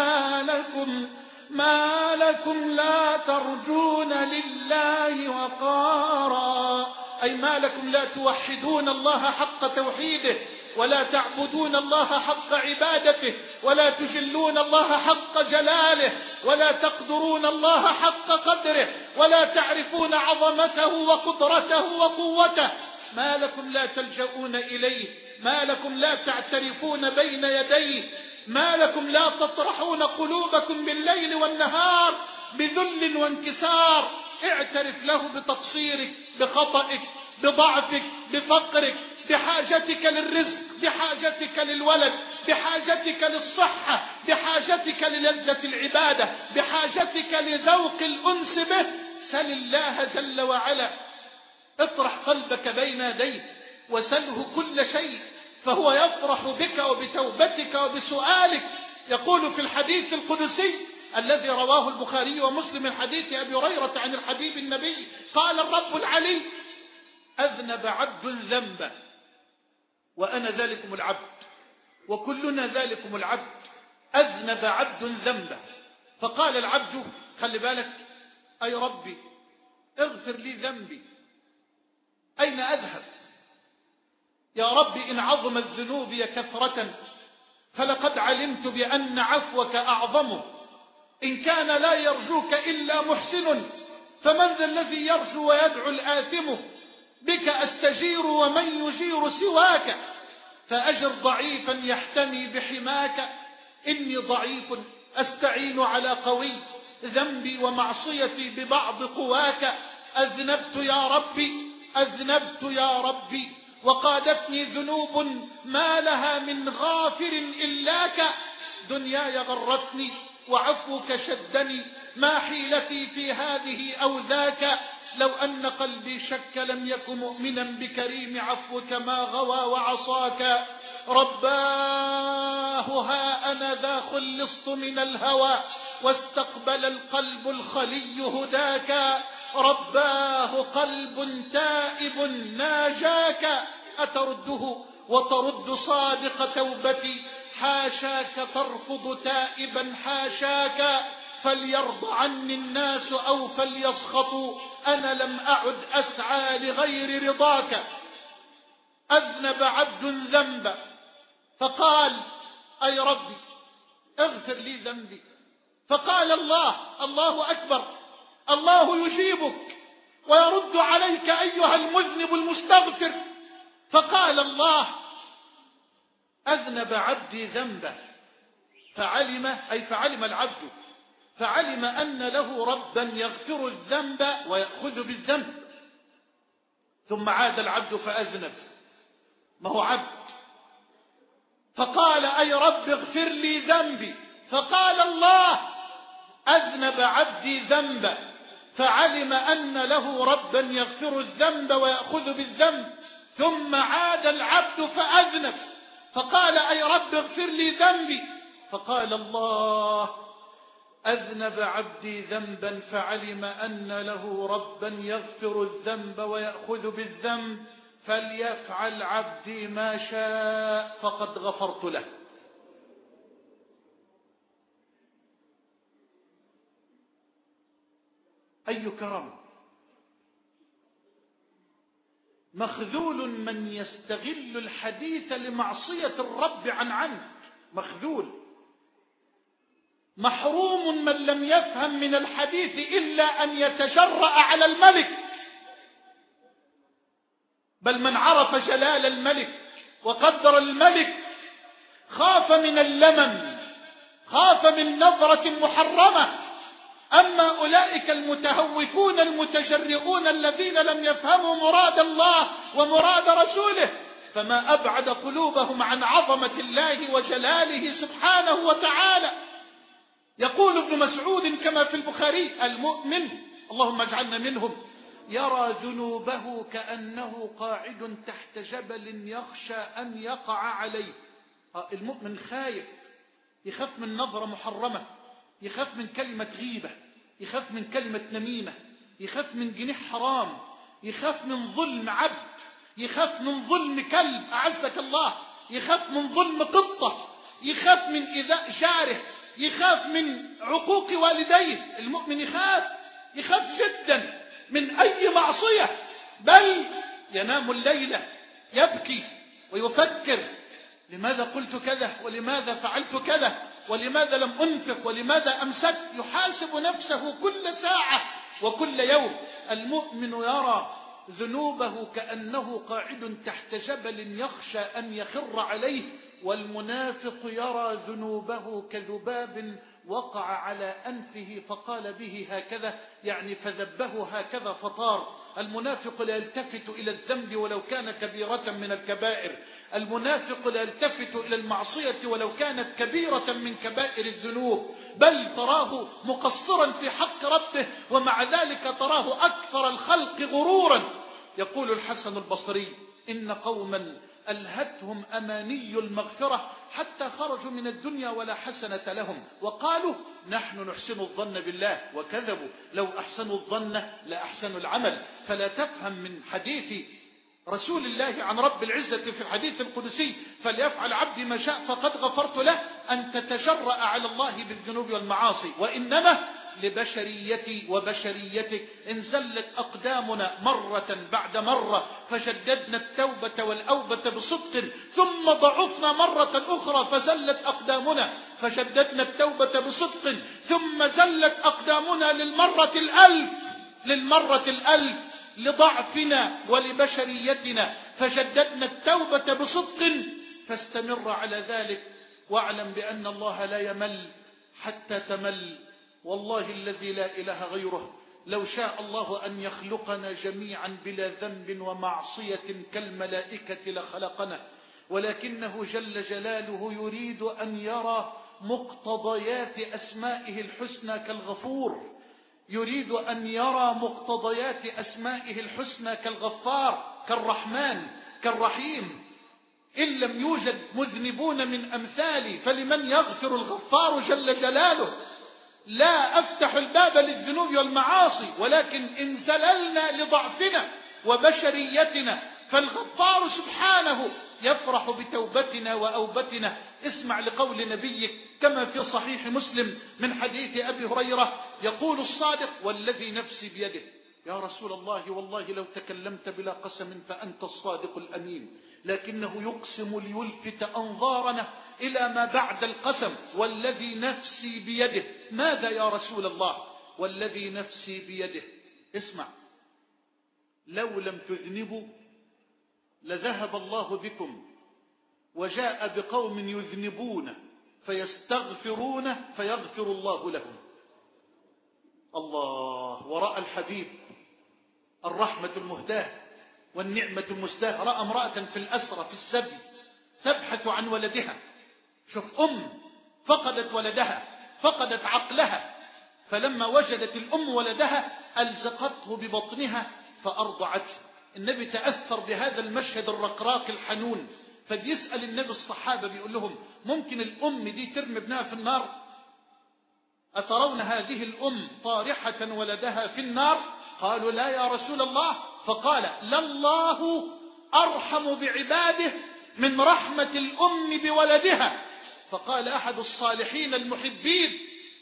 ما لكم لا ترجون لله وقارا، أي ما لكم لا توحدون الله حق توحيده ولا تعبدون الله حق عبادته ولا تجلون الله حق جلاله ولا تقدرون الله حق قدره ولا تعرفون عظمته وقدرته وقوته. ما لكم لا تلجؤون إليه، ما لكم لا تعترفون بين يديه، ما لكم لا تطرحون قلوبكم بالليل والنهار بذل وانكسار. اعترف له بتقصيرك، بخطئك، بضعفك، بفقرك، بحاجتك للرزق، بحاجتك للولد، بحاجتك للصحة، بحاجتك للذة العبادة، بحاجتك لذوق الأنس به. سل الله جل وعلا، اطرح قلبك بين يديه وسله كل شيء، فهو يفرح بك وبتوبتك وبسؤالك. يقول في الحديث القدسي الذي رواه البخاري ومسلم من حديث أبي هريرة عن الحبيب النبي قال الرب العلي: أذنب عبد ذنبا وأنا ذلكم العبد وكلنا ذلكم العبد. أذنب عبد ذنبا، فقال العبد: خلي بالك أي ربي اغفر لي ذنبي، أين أذهب؟ يا ربي إن عظمت ذنوبي كثرة فلقد علمت بأن عفوك أعظمه. إن كان لا يرجوك إلا محسن فمن ذا الذي يرجو ويدعو الآثم؟ بك أستجير ومن يجير سواك، فأجر ضعيفا يحتمي بحماك. إني ضعيف أستعين على قوي، ذنبي ومعصيتي ببعض قواك. أذنبت يا ربي، أذنبت يا ربي، وقادتني ذنوب ما لها من غافر إلاك. دنياي غرتني وعفوك شدني، ما حيلتي في هذه أو ذاك. لو أن قلبي شك لم يكن مؤمنا بكريم عفوك ما غوى وعصاك. رباه ها أنا ذا خلصت من الهوى واستقبل القلب الخلي هداك. رباه قلب تائب ناجاك أترده وترد صادق توبتي؟ حاشاك ترفض تائبا حاشاك، فليرضى عني الناس أو فليسخطوا، أنا لم أعد أسعى لغير رضاك. أذنب عبد ذنبا فقال أي ربي اغفر لي ذنبي، فقال الله أكبر، الله يجيبك ويرد عليك أيها المذنب المستغفر. فقال الله أذنب عبدي ذنبا فعلم العبد، فعلم أن له ربا يغفر الذنب ويأخذ بالذنب. ثم عاد العبد فأذنب، ما هو عبد، فقال أي رب اغفر لي ذنبي، فقال الله أذنب عبدي ذنبا فعلم أن له ربا يغفر الذنب ويأخذ بالذنب. ثم عاد العبد فأذنب، فقال أي رب اغفر لي ذنبي، فقال الله أذنب عبدي ذنبا فعلم أن له ربا يغفر الذنب ويأخذ بالذنب، فليفعل عبدي ما شاء فقد غفرت له. أي كرم! مخذول من يستغل الحديث لمعصية الرب عنك، مخذول. محروم من لم يفهم من الحديث إلا أن يتجرأ على الملك، بل من عرف جلال الملك وقدر الملك خاف من اللمم، خاف من نظرة محرمة. أما أولئك المتهوكون المتجرئون الذين لم يفهموا مراد الله ومراد رسوله، فما أبعد قلوبهم عن عظمة الله وجلاله سبحانه وتعالى. يقول ابن مسعود كما في البخاري: المؤمن، اللهم اجعلنا منهم، يرى ذنوبه كأنه قاعد تحت جبل يخشى أن يقع عليه. المؤمن خايف، يخاف من نظرة محرمة، يخاف من كلمة غيبة، يخاف من كلمة نميمة، يخاف من جنيح حرام، يخاف من ظلم عبد، يخاف من ظلم كلب أعزك الله، يخاف من ظلم قطة، يخاف من إيذاء جاره، يخاف من عقوق والديه. المؤمن يخاف جدا من أي معصية، بل ينام الليلة يبكي ويفكر: لماذا قلت كذا، ولماذا فعلت كذا، ولماذا لم أنفق، ولماذا أمسكت. يحاسب نفسه كل ساعة وكل يوم. المؤمن يرى ذنوبه كأنه قاعد تحت جبل يخشى أن يخر عليه، والمنافق يرى ذنوبه كذباب وقع على أنفه فقال به هكذا، يعني فذبه هكذا فطار. المنافق لا يلتفت إلى الذنب ولو كان كبيرة من الكبائر، المنافق لا يلتفت إلى المعصية ولو كانت كبيرة من كبائر الذنوب، بل تراه مقصرا في حق ربه، ومع ذلك تراه أكثر الخلق غرورا. يقول الحسن البصري: إن قوما ألهتهم أماني المغفرة حتى خرجوا من الدنيا ولا حسنة لهم، وقالوا نحن نحسن الظن بالله، وكذبوا، لو أحسنوا الظن لأحسنوا العمل. فلا تفهم من حديث رسول الله عن رب العزة في الحديث القدسي: فليفعل عبدي ما شاء فقد غفرت له، أن تتجرأ على الله بالذنوب والمعاصي، وإنما لبشريتي وبشريتك إن زلت أقدامنا مرة بعد مرة فشددنا التوبة والأوبة بصدق، ثم ضعفنا مرة أخرى فزلت أقدامنا فشددنا التوبة بصدق، ثم زلت أقدامنا للمرة الألف لضعفنا ولبشريتنا فشددنا التوبة بصدق. فاستمر على ذلك، واعلم بأن الله لا يمل حتى تمل. والله الذي لا إله غيره لو شاء الله أن يخلقنا جميعا بلا ذنب ومعصية كالملائكة لخلقنا، ولكنه جل جلاله يريد أن يرى مقتضيات أسمائه الحسنى كالغفور، يريد أن يرى مقتضيات أسمائه الحسنى كالغفار، كالرحمن، كالرحيم. إن لم يوجد مذنبون من أمثالي فلمن يغفر الغفار جل جلاله. لا أفتح الباب للذنوب والمعاصي، ولكن إن زللنا لضعفنا وبشريتنا فالغفار سبحانه يفرح بتوبتنا وأوبتنا. اسمع لقول نبيك كما في صحيح مسلم من حديث أبي هريرة، يقول الصادق: والذي نفسي بيده. يا رسول الله، والله لو تكلمت بلا قسم فأنت الصادق الأمين، لكنه يقسم ليلفت أنظارنا إلى ما بعد القسم. والذي نفسي بيده. ماذا يا رسول الله؟ والذي نفسي بيده. اسمع: لو لم تذنبوا لذهب الله بكم وجاء بقوم يذنبون فيستغفرون فيغفر الله لهم. الله! ورأى الحبيب الرحمة المهداة والنعمة المستاه، رأى امرأة في الأسرة في السبي تبحث عن ولدها. شوف، فقدت ولدها، فقدت عقلها، فلما وجدت الأم ولدها ألزقته ببطنها فأرضعته. النبي تأثر بهذا المشهد الرقراق الحنون، فبيسأل النبي الصحابة بيقول لهم: ممكن الأم دي ترمي ابنها في النار؟ أترون هذه الأم طارحة ولدها في النار؟ قالوا: لا يا رسول الله. فقال: لله أرحم بعباده من رحمة الأم بولدها. فقال أحد الصالحين المحبين: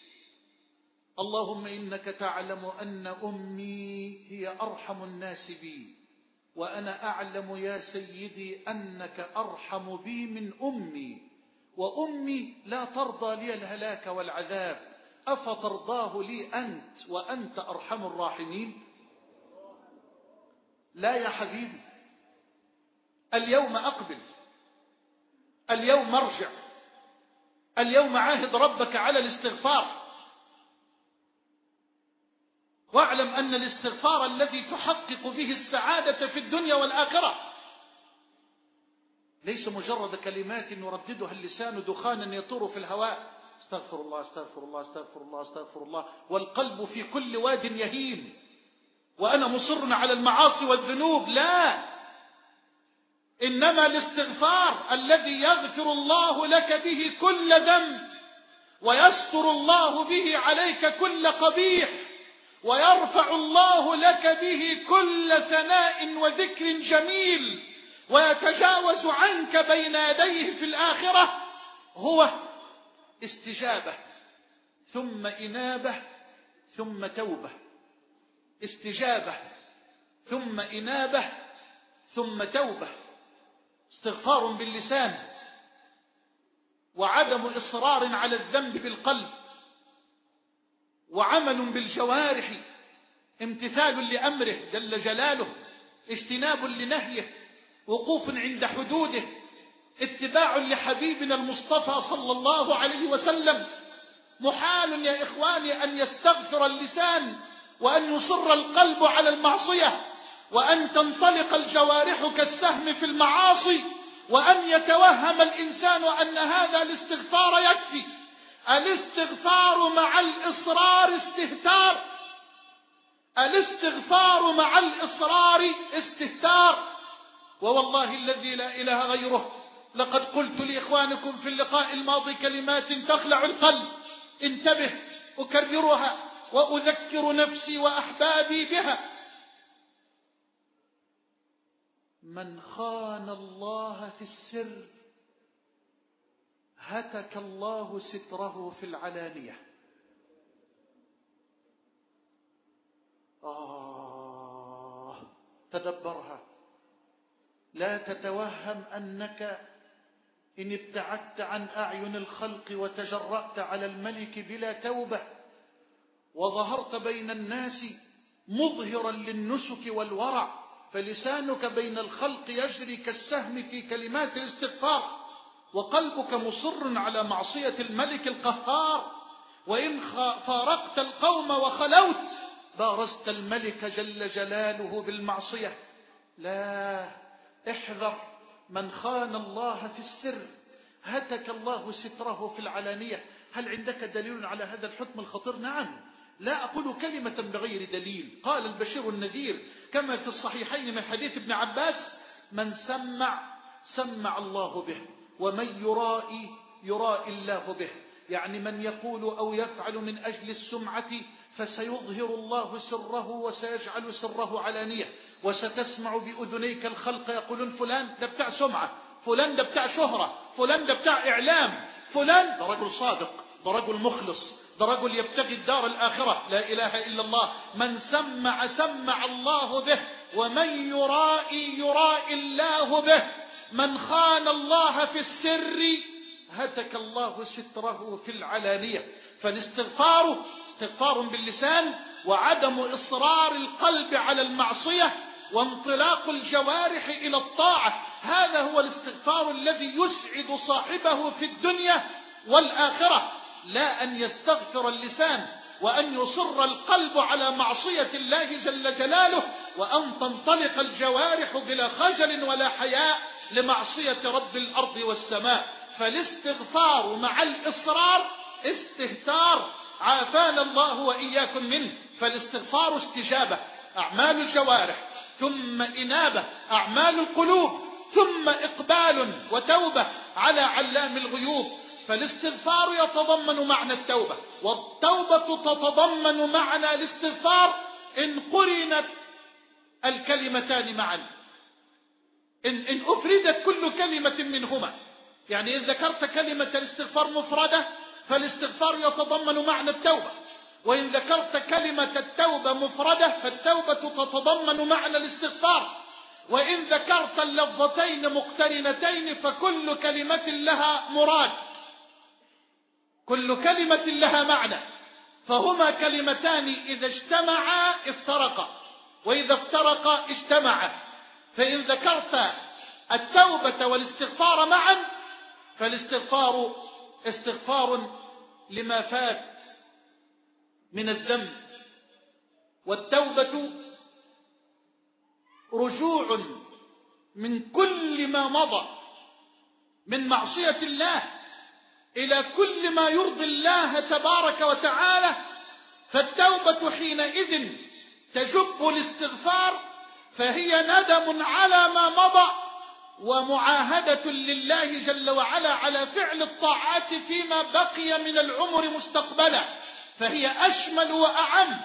اللهم إنك تعلم أن أمي هي أرحم الناس بي، وأنا أعلم يا سيدي أنك أرحم بي من أمي، وأمي لا ترضى لي الهلاك والعذاب، أفترضاه لي أنت وأنت أرحم الراحمين؟ لا يا حبيبي، اليوم أقبل، اليوم ارجع، اليوم عاهد ربك على الاستغفار، واعلم أن الاستغفار الذي تحقق به السعادة في الدنيا والآخرة ليس مجرد كلمات يرددها اللسان دخانا يطور في الهواء: استغفر الله استغفر الله استغفر الله استغفر الله، والقلب في كل واد يهيم وأنا مصر على المعاصي والذنوب. لا، إنما الاستغفار الذي يغفر الله لك به كل ذنب، ويستر الله به عليك كل قبيح، ويرفع الله لك به كل ثناء وذكر جميل، ويتجاوز عنك بين يديه في الآخرة، هو استجابة ثم إنابة ثم توبة. استجابة ثم إنابة ثم توبة. استغفار باللسان، وعدم إصرار على الذنب بالقلب، وعمل بالجوارح، امتثال لأمره جل جلاله، اجتناب لنهيه، وقوف عند حدوده، اتباع لحبيبنا المصطفى صلى الله عليه وسلم. محال يا إخواني أن يستغفر اللسان وأن يصر القلب على المعصية، وأن تنطلق الجوارح كالسهم في المعاصي، وأن يتوهم الإنسان أن هذا الاستغفار يكفي. الاستغفار مع الإصرار استهتار، الاستغفار مع الإصرار استهتار. ووالله الذي لا إله غيره لقد قلت لإخوانكم في اللقاء الماضي كلمات تخلع القلب، انتبه، أكررها وأذكر نفسي وأحبابي بها: من خان الله في السر هتك الله ستره في العلانية. تدبرها. لا تتوهم أنك إن ابتعدت عن أعين الخلق وتجرأت على الملك بلا توبة وظهرت بين الناس مظهرا للنسك والورع، فلسانك بين الخلق يجري كالسهم في كلمات الاستغفار، وقلبك مصر على معصية الملك القهار، وإن فارقت القوم وخلوت بارزت الملك جل جلاله بالمعصية. لا، احذر. من خان الله في السر هتك الله ستره في العلانية. هل عندك دليل على هذا الحكم الخطير؟ نعم، لا أقول كلمة بغير دليل. قال البشير النذير كما في الصحيحين من حديث ابن عباس: من سمع سمع الله به، ومن يرائي يرائي الله به. يعني من يقول أو يفعل من أجل السمعة فسيظهر الله سره وسيجعل سره علانية، وستسمع بأذنيك الخلق يقولون فلان ده بتاع سمعة، فلان ده بتاع شهرة، فلان ده بتاع إعلام، فلان ده رجل صادق، ده رجل مخلص، ده رجل يبتغي الدار الآخرة. لا إله إلا الله. من سمع سمع الله به، ومن يرائي يرائي الله به. من خان الله في السر هتك الله ستره في العلانية. فالاستغفار استغفار باللسان، وعدم إصرار القلب على المعصية، وانطلاق الجوارح إلى الطاعة. هذا هو الاستغفار الذي يسعد صاحبه في الدنيا والآخرة، لا أن يستغفر اللسان وأن يصر القلب على معصية الله جل جلاله، وأن تنطلق الجوارح بلا خجل ولا حياء لمعصية رب الأرض والسماء. فالاستغفار مع الإصرار استهتار، عافانا الله وإياكم منه. فالاستغفار استجابة، أعمال الجوارح، ثم إنابة، أعمال القلوب، ثم إقبال وتوبة على علام الغيوب. فالاستغفار يتضمن معنى التوبة، والتوبة تتضمن معنى الاستغفار إن قرنت الكلمتان معا، إن أفردت كل كلمة منهما. يعني إذا ذكرت كلمة الاستغفار مفردة فالاستغفار يتضمن معنى التوبة، وإن ذكرت كلمة التوبة مفردة فالتوبة تتضمن معنى الاستغفار، وإن ذكرت اللفظتين مقترنتين فكل كلمة لها مراد، كل كلمة لها معنى. فهما كلمتان إذا اجتمعا افترقا، وإذا افترقا اجتمعا. فإن ذكرت التوبة والاستغفار معا فالاستغفار استغفار لما فات من الذنب، والتوبة رجوع من كل ما مضى من معصية الله إلى كل ما يرضي الله تبارك وتعالى. فالتوبة حينئذ تجب الاستغفار، فهي ندم على ما مضى ومعاهدة لله جل وعلا على فعل الطاعات فيما بقي من العمر مستقبلا، فهي أشمل وأعم.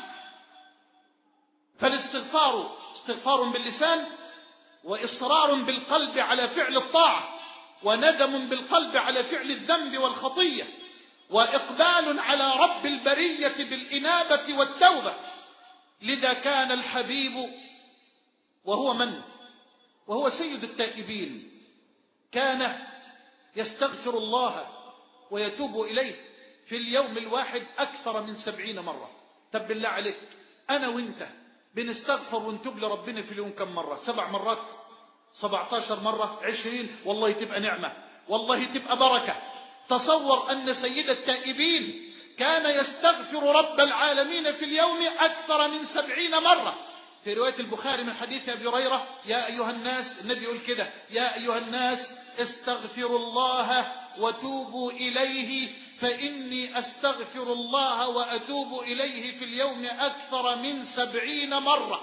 فالاستغفار استغفار باللسان، وإصرار بالقلب على فعل الطاعة، وندم بالقلب على فعل الذنب والخطية، وإقبال على رب البرية بالإنابة والتوبة. لذا كان الحبيب وهو من؟ وهو سيد التائبين، كان يستغفر الله ويتوب إليه في اليوم الواحد أكثر من 70 مرة. طب بالله عليك أنا وإنت بنستغفر ونتوب لربنا في اليوم كم مرة؟ 7 مرات؟ 17 مرة؟ 20؟ والله تبقى نعمة، والله تبقى بركة. تصور أن سيد التائبين كان يستغفر رب العالمين في اليوم أكثر من 70 مرة. في رواية البخاري من حديث أبي هريرة: يا أيها الناس، النبي يقول كده: يا أيها الناس استغفروا الله وتوبوا إليه، فإني أستغفر الله وأتوب إليه في اليوم أكثر من 70 مرة.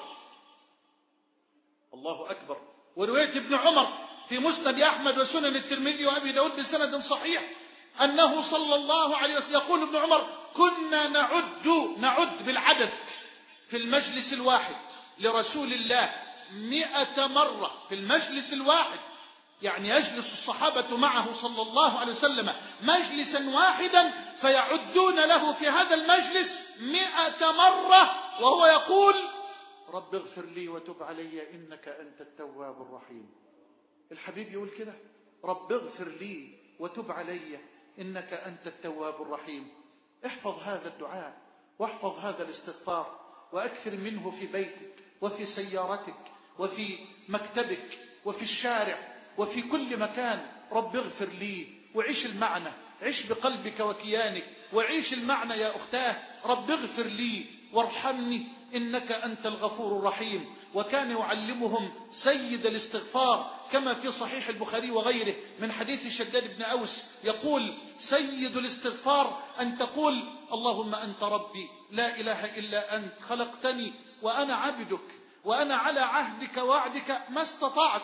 الله أكبر. ورواية ابن عمر في مسند أحمد وسنن الترمذي وأبي داود بسند صحيح أنه صلى الله عليه وسلم يقول ابن عمر: كنا نعد بالعدد في المجلس الواحد لرسول الله 100 مرة في المجلس الواحد، يعني يجلس الصحابة معه صلى الله عليه وسلم مجلسا واحدا فيعدون له في هذا المجلس 100 مرة وهو يقول: رب اغفر لي وتب علي إنك أنت التواب الرحيم. الحبيب يقول كده: رب اغفر لي وتب علي إنك أنت التواب الرحيم. احفظ هذا الدعاء واحفظ هذا الاستغفار وأكثر منه في بيتك وفي سيارتك وفي مكتبك وفي الشارع وفي كل مكان. رب اغفر لي، وعيش المعنى، عيش بقلبك وكيانك وعيش المعنى يا أختاه: رب اغفر لي وارحمني إنك أنت الغفور الرحيم. وكان يعلمهم سيد الاستغفار كما في صحيح البخاري وغيره من حديث شداد بن أوس يقول: سيد الاستغفار أن تقول: اللهم أنت ربي لا إله إلا أنت، خلقتني وأنا عبدك، وأنا على عهدك وعدك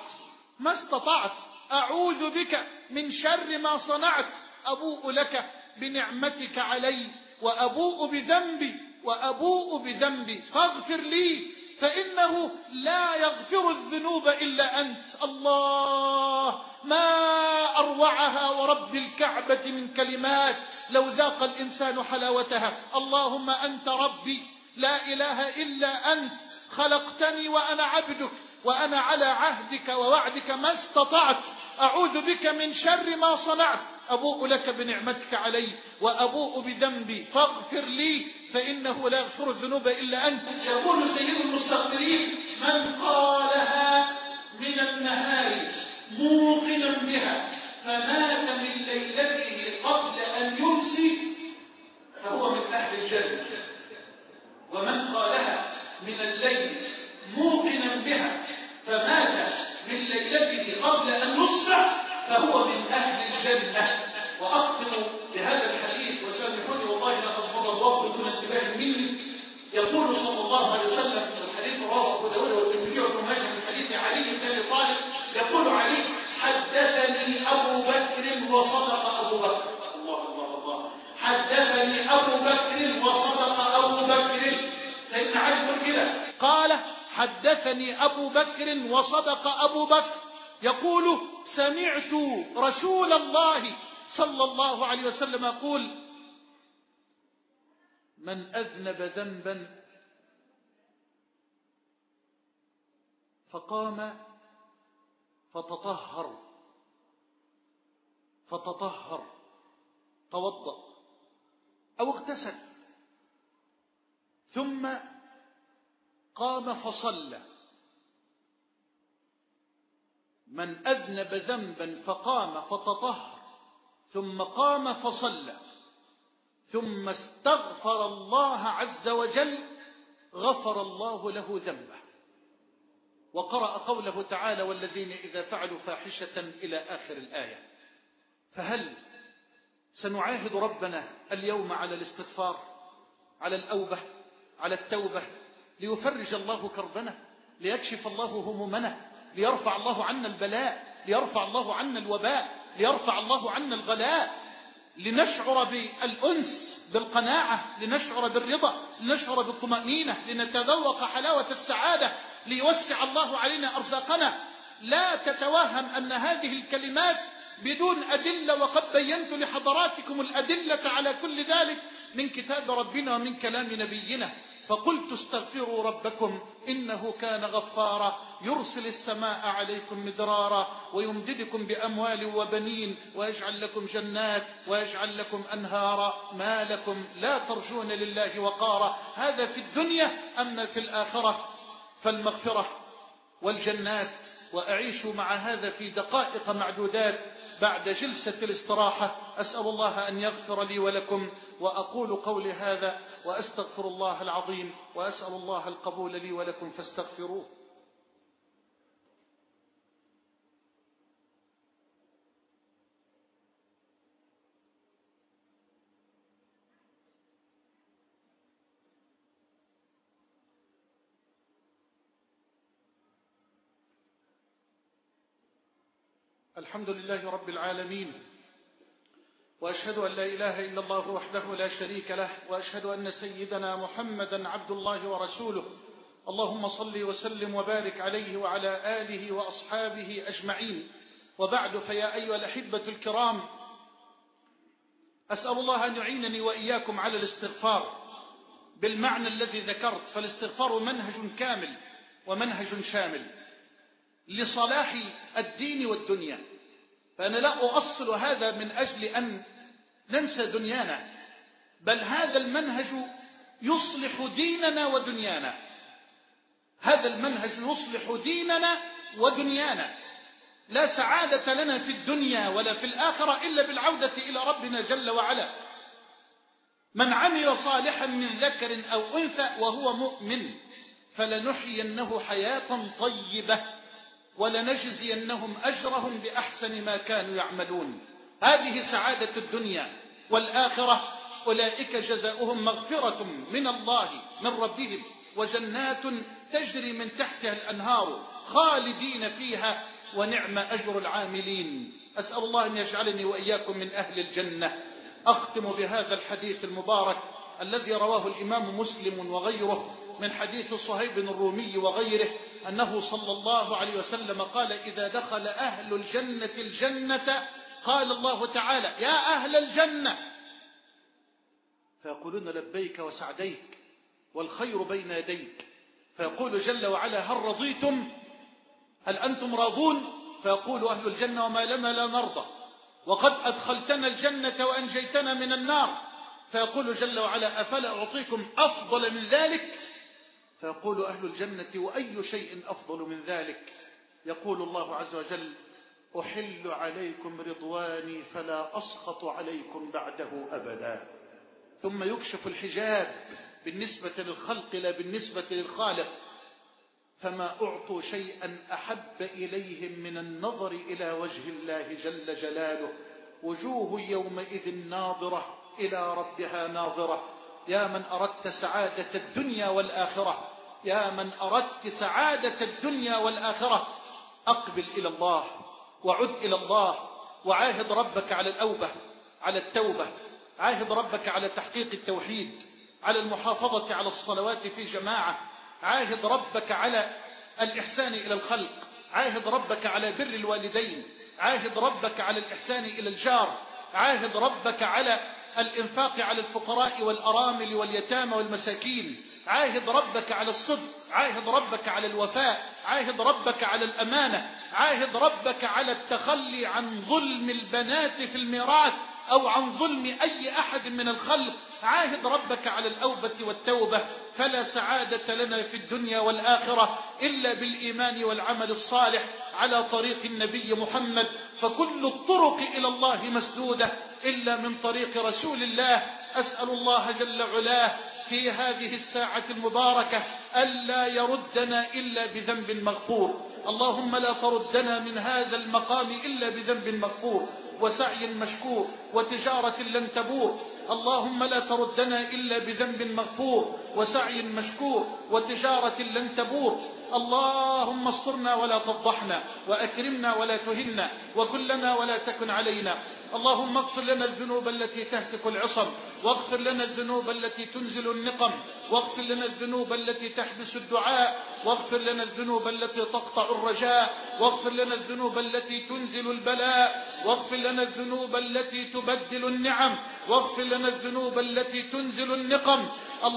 ما استطعت، أعوذ بك من شر ما صنعت، أبوء لك بنعمتك علي وأبوء بذنبي فاغفر لي فإنه لا يغفر الذنوب إلا أنت. الله، ما أروعها ورب الكعبة من كلمات لو ذاق الإنسان حلاوتها. اللهم أنت ربي لا إله إلا أنت، خلقتني وأنا عبدك، وأنا على عهدك ووعدك ما استطعت، أعوذ بك من شر ما صنعت، أبوء لك بنعمتك علي وأبوء بذنبي فاغفر لي فإنه لا يغفر الذنوب إلا أنت. يقول سيد المستغفرين: من قالها من النهار موقنا بها فمات من ليلته قبل أن يمسي فهو من أهل الجنة. ومن قالها من الليل موقنا بها فمات من ليلته قبل أن يصبح فهو من أهل الجنة. وأختم بهذا الحديث، وسامحوني والله لقد مضى الوقت دون انتباه مني. يقول صلى الله عليه وسلم في الحديث رواه أبو داود والترمذي وابن ماجه من حديث علي بن أبي طالب، يقول علي: حدثني أبو بكر وصدق أبو بكر. الله الله الله، حدثني أبو بكر وصدق أبو بكر. سيدنا علي يقول كده، قال: حدثني أبو بكر وصدق أبو بكر. يقول: سمعت رسول الله صلى الله عليه وسلم يقول: من أذنب ذنبا فقام فتطهر توضأ أو اغتسل ثم قام فصلى. من أذنب ذنبا فقام فتطهر ثم قام فصلى ثم استغفر الله عز وجل غفر الله له ذنبه. وقرأ قوله تعالى: والذين إذا فعلوا فاحشة إلى آخر الآية. فهل سنعاهد ربنا اليوم على الاستغفار، على الأوبة، على التوبة، ليفرج الله كربنا، ليكشف الله همومنا، ليرفع الله عنا البلاء، ليرفع الله عنا الوباء، ليرفع الله عنا الغلاء، لنشعر بالأنس بالقناعة، لنشعر بالرضا، لنشعر بالطمأنينة، لنتذوق حلاوة السعادة، ليوسع الله علينا أرزاقنا. لا تتوهم أن هذه الكلمات بدون أدلة، وقد بينت لحضراتكم الأدلة على كل ذلك من كتاب ربنا ومن كلام نبينا. فقلت: استغفروا ربكم إنه كان غفارا يرسل السماء عليكم مدرارا ويمددكم بأموال وبنين ويجعل لكم جنات ويجعل لكم أنهارا ما لكم لا ترجون لله وقارا. هذا في الدنيا، أما في الآخرة فالمغفرة والجنات. وأعيش مع هذا في دقائق معدودات بعد جلسة الاستراحة. أسأل الله أن يغفر لي ولكم، وأقول قولي هذا وأستغفر الله العظيم، وأسأل الله القبول لي ولكم فاستغفروه. الحمد لله رب العالمين، وأشهد أن لا إله إلا الله وحده لا شريك له، وأشهد أن سيدنا محمدا عبد الله ورسوله. اللهم صل وسلم وبارك عليه وعلى آله وأصحابه أجمعين. وبعد، فيا أيها الأحبة الكرام، أسأل الله أن يعينني وإياكم على الاستغفار بالمعنى الذي ذكرت. فالاستغفار منهج كامل ومنهج شامل لصلاح الدين والدنيا. فأنا لا أؤصل هذا من أجل أن ننسى دنيانا، بل هذا المنهج يصلح ديننا ودنيانا. هذا المنهج يصلح ديننا ودنيانا. لا سعادة لنا في الدنيا ولا في الآخرة إلا بالعودة إلى ربنا جل وعلا. من عمل صالحا من ذكر أو أنثى وهو مؤمن فلنحيينه حياة طيبة ولنجزينهم أجرهم بأحسن ما كانوا يعملون. هذه سعادة الدنيا والآخرة. أولئك جزاؤهم مغفرة من الله من ربهم وجنات تجري من تحتها الأنهار خالدين فيها ونعم أجر العاملين. أسأل الله أن يجعلني وإياكم من أهل الجنة. أختم بهذا الحديث المبارك الذي رواه الإمام مسلم وغيره من حديث صهيب الرومي وغيره أنه صلى الله عليه وسلم قال: إذا دخل أهل الجنة الجنة قال الله تعالى: يا أهل الجنة، فيقولون: لبيك وسعديك والخير بين يديك. فيقول جل وعلا: هل رضيتم؟ هل أنتم راضون؟ فيقول أهل الجنة: وما لنا لا نرضى، وقد أدخلتنا الجنة وأنجيتنا من النار. فيقول جل وعلا: أفلا أعطيكم أفضل من ذلك؟ فيقول أهل الجنة: وأي شيء أفضل من ذلك؟ يقول الله عز وجل: أحل عليكم رضواني فلا أسخط عليكم بعده أبدا. ثم يكشف الحجاب بالنسبة للخلق لا بالنسبة للخالق، فما أعطوا شيئا أحب إليهم من النظر إلى وجه الله جل جلاله. وجوه يومئذ ناظرة إلى ربها ناظرة. يا من أردت سعادة الدنيا والآخرة، يا من أردت سعادة الدنيا والآخرة، أقبل إلى الله وعد إلى الله، وعاهد ربك على الأوبة، على التوبة، عاهد ربك على تحقيق التوحيد، على المحافظة على الصلوات في جماعة، عاهد ربك على الإحسان إلى الخلق، عاهد ربك على بر الوالدين، عاهد ربك على الإحسان إلى الجار، عاهد ربك على الإنفاق على الفقراء والأرامل واليتامى والمساكين، عاهد ربك على الصدق، عاهد ربك على الوفاء، عاهد ربك على الأمانة، عاهد ربك على التخلي عن ظلم البنات في الميراث أو عن ظلم أي أحد من الخلق، عاهد ربك على الأوبة والتوبة. فلا سعادة لنا في الدنيا والآخرة إلا بالإيمان والعمل الصالح على طريق النبي محمد. فكل الطرق إلى الله مسدودة إلا من طريق رسول الله. أسأل الله جل علاه في هذه الساعة المباركة ألا يردنا إلا بذنب مغفور. اللهم لا تردنا من هذا المقام إلا بذنب مغفور وسعي مشكور وتجارة لن تبور. اللهم لا تردنا إلا بذنب مغفور وسعي مشكور وتجارة لن تبور. اللهم استرنا ولا تفضحنا، وأكرمنا ولا تهنا، وكلنا ولا تكن علينا. اللهم اغفر لنا الذنوب التي تهتك العصم، واغفر لنا الذنوب التي تنزل النقم، واغفر لنا الذنوب التي تحبس الدعاء، واغفر لنا الذنوب التي تقطع الرجاء، واغفر لنا الذنوب التي تنزل البلاء، واغفر لنا الذنوب التي تبدل النعم، واغفر لنا الذنوب التي تنزل النقم.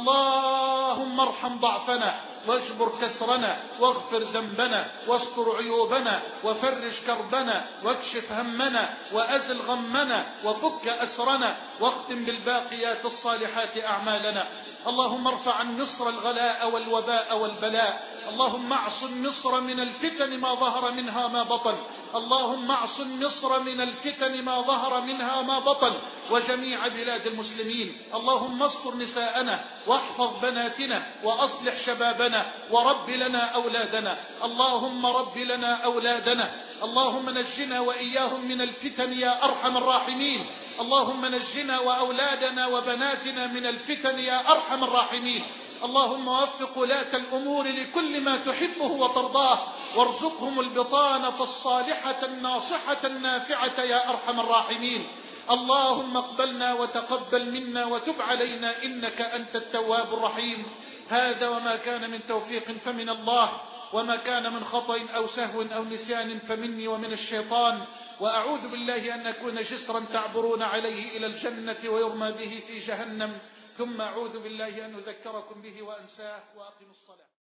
اللهم ارحم ضعفنا واجبر كسرنا واغفر ذنبنا واستر عيوبنا وفرج كربنا واكشف همنا وأزل غمنا وفك أسرنا واختم بالباقيات الصالحات أعمالنا. اللهم ارفع عن مصر الغلاء والوباء والبلاء. اللهم اعصم مصر من الفتن ما ظهر منها ما بطن. اللهم اعصم مصر من الفتن ما ظهر منها ما بطن وجميع بلاد المسلمين. اللهم استر نساءنا واحفظ بناتنا وأصلح شبابنا ورب لنا أولادنا. اللهم رب لنا أولادنا. اللهم نجنا وإياهم من الفتن يا أرحم الراحمين. اللهم نجنا وأولادنا وبناتنا من الفتن يا أرحم الراحمين. اللهم وفق ولاة الأمور لكل ما تحبه وترضاه، وارزقهم البطانة الصالحة الناصحة النافعة يا أرحم الراحمين. اللهم اقبلنا وتقبل منا وتب علينا إنك أنت التواب الرحيم. هذا وما كان من توفيق فمن الله، وما كان من خطأ أو سهو أو نسيان فمني ومن الشيطان. وأعوذ بالله أن أكون جسرا تعبرون عليه إلى الجنة ويرمى به في جهنم، ثم أعوذ بالله أن أذكركم به وأنساه. وأقم الصلاة.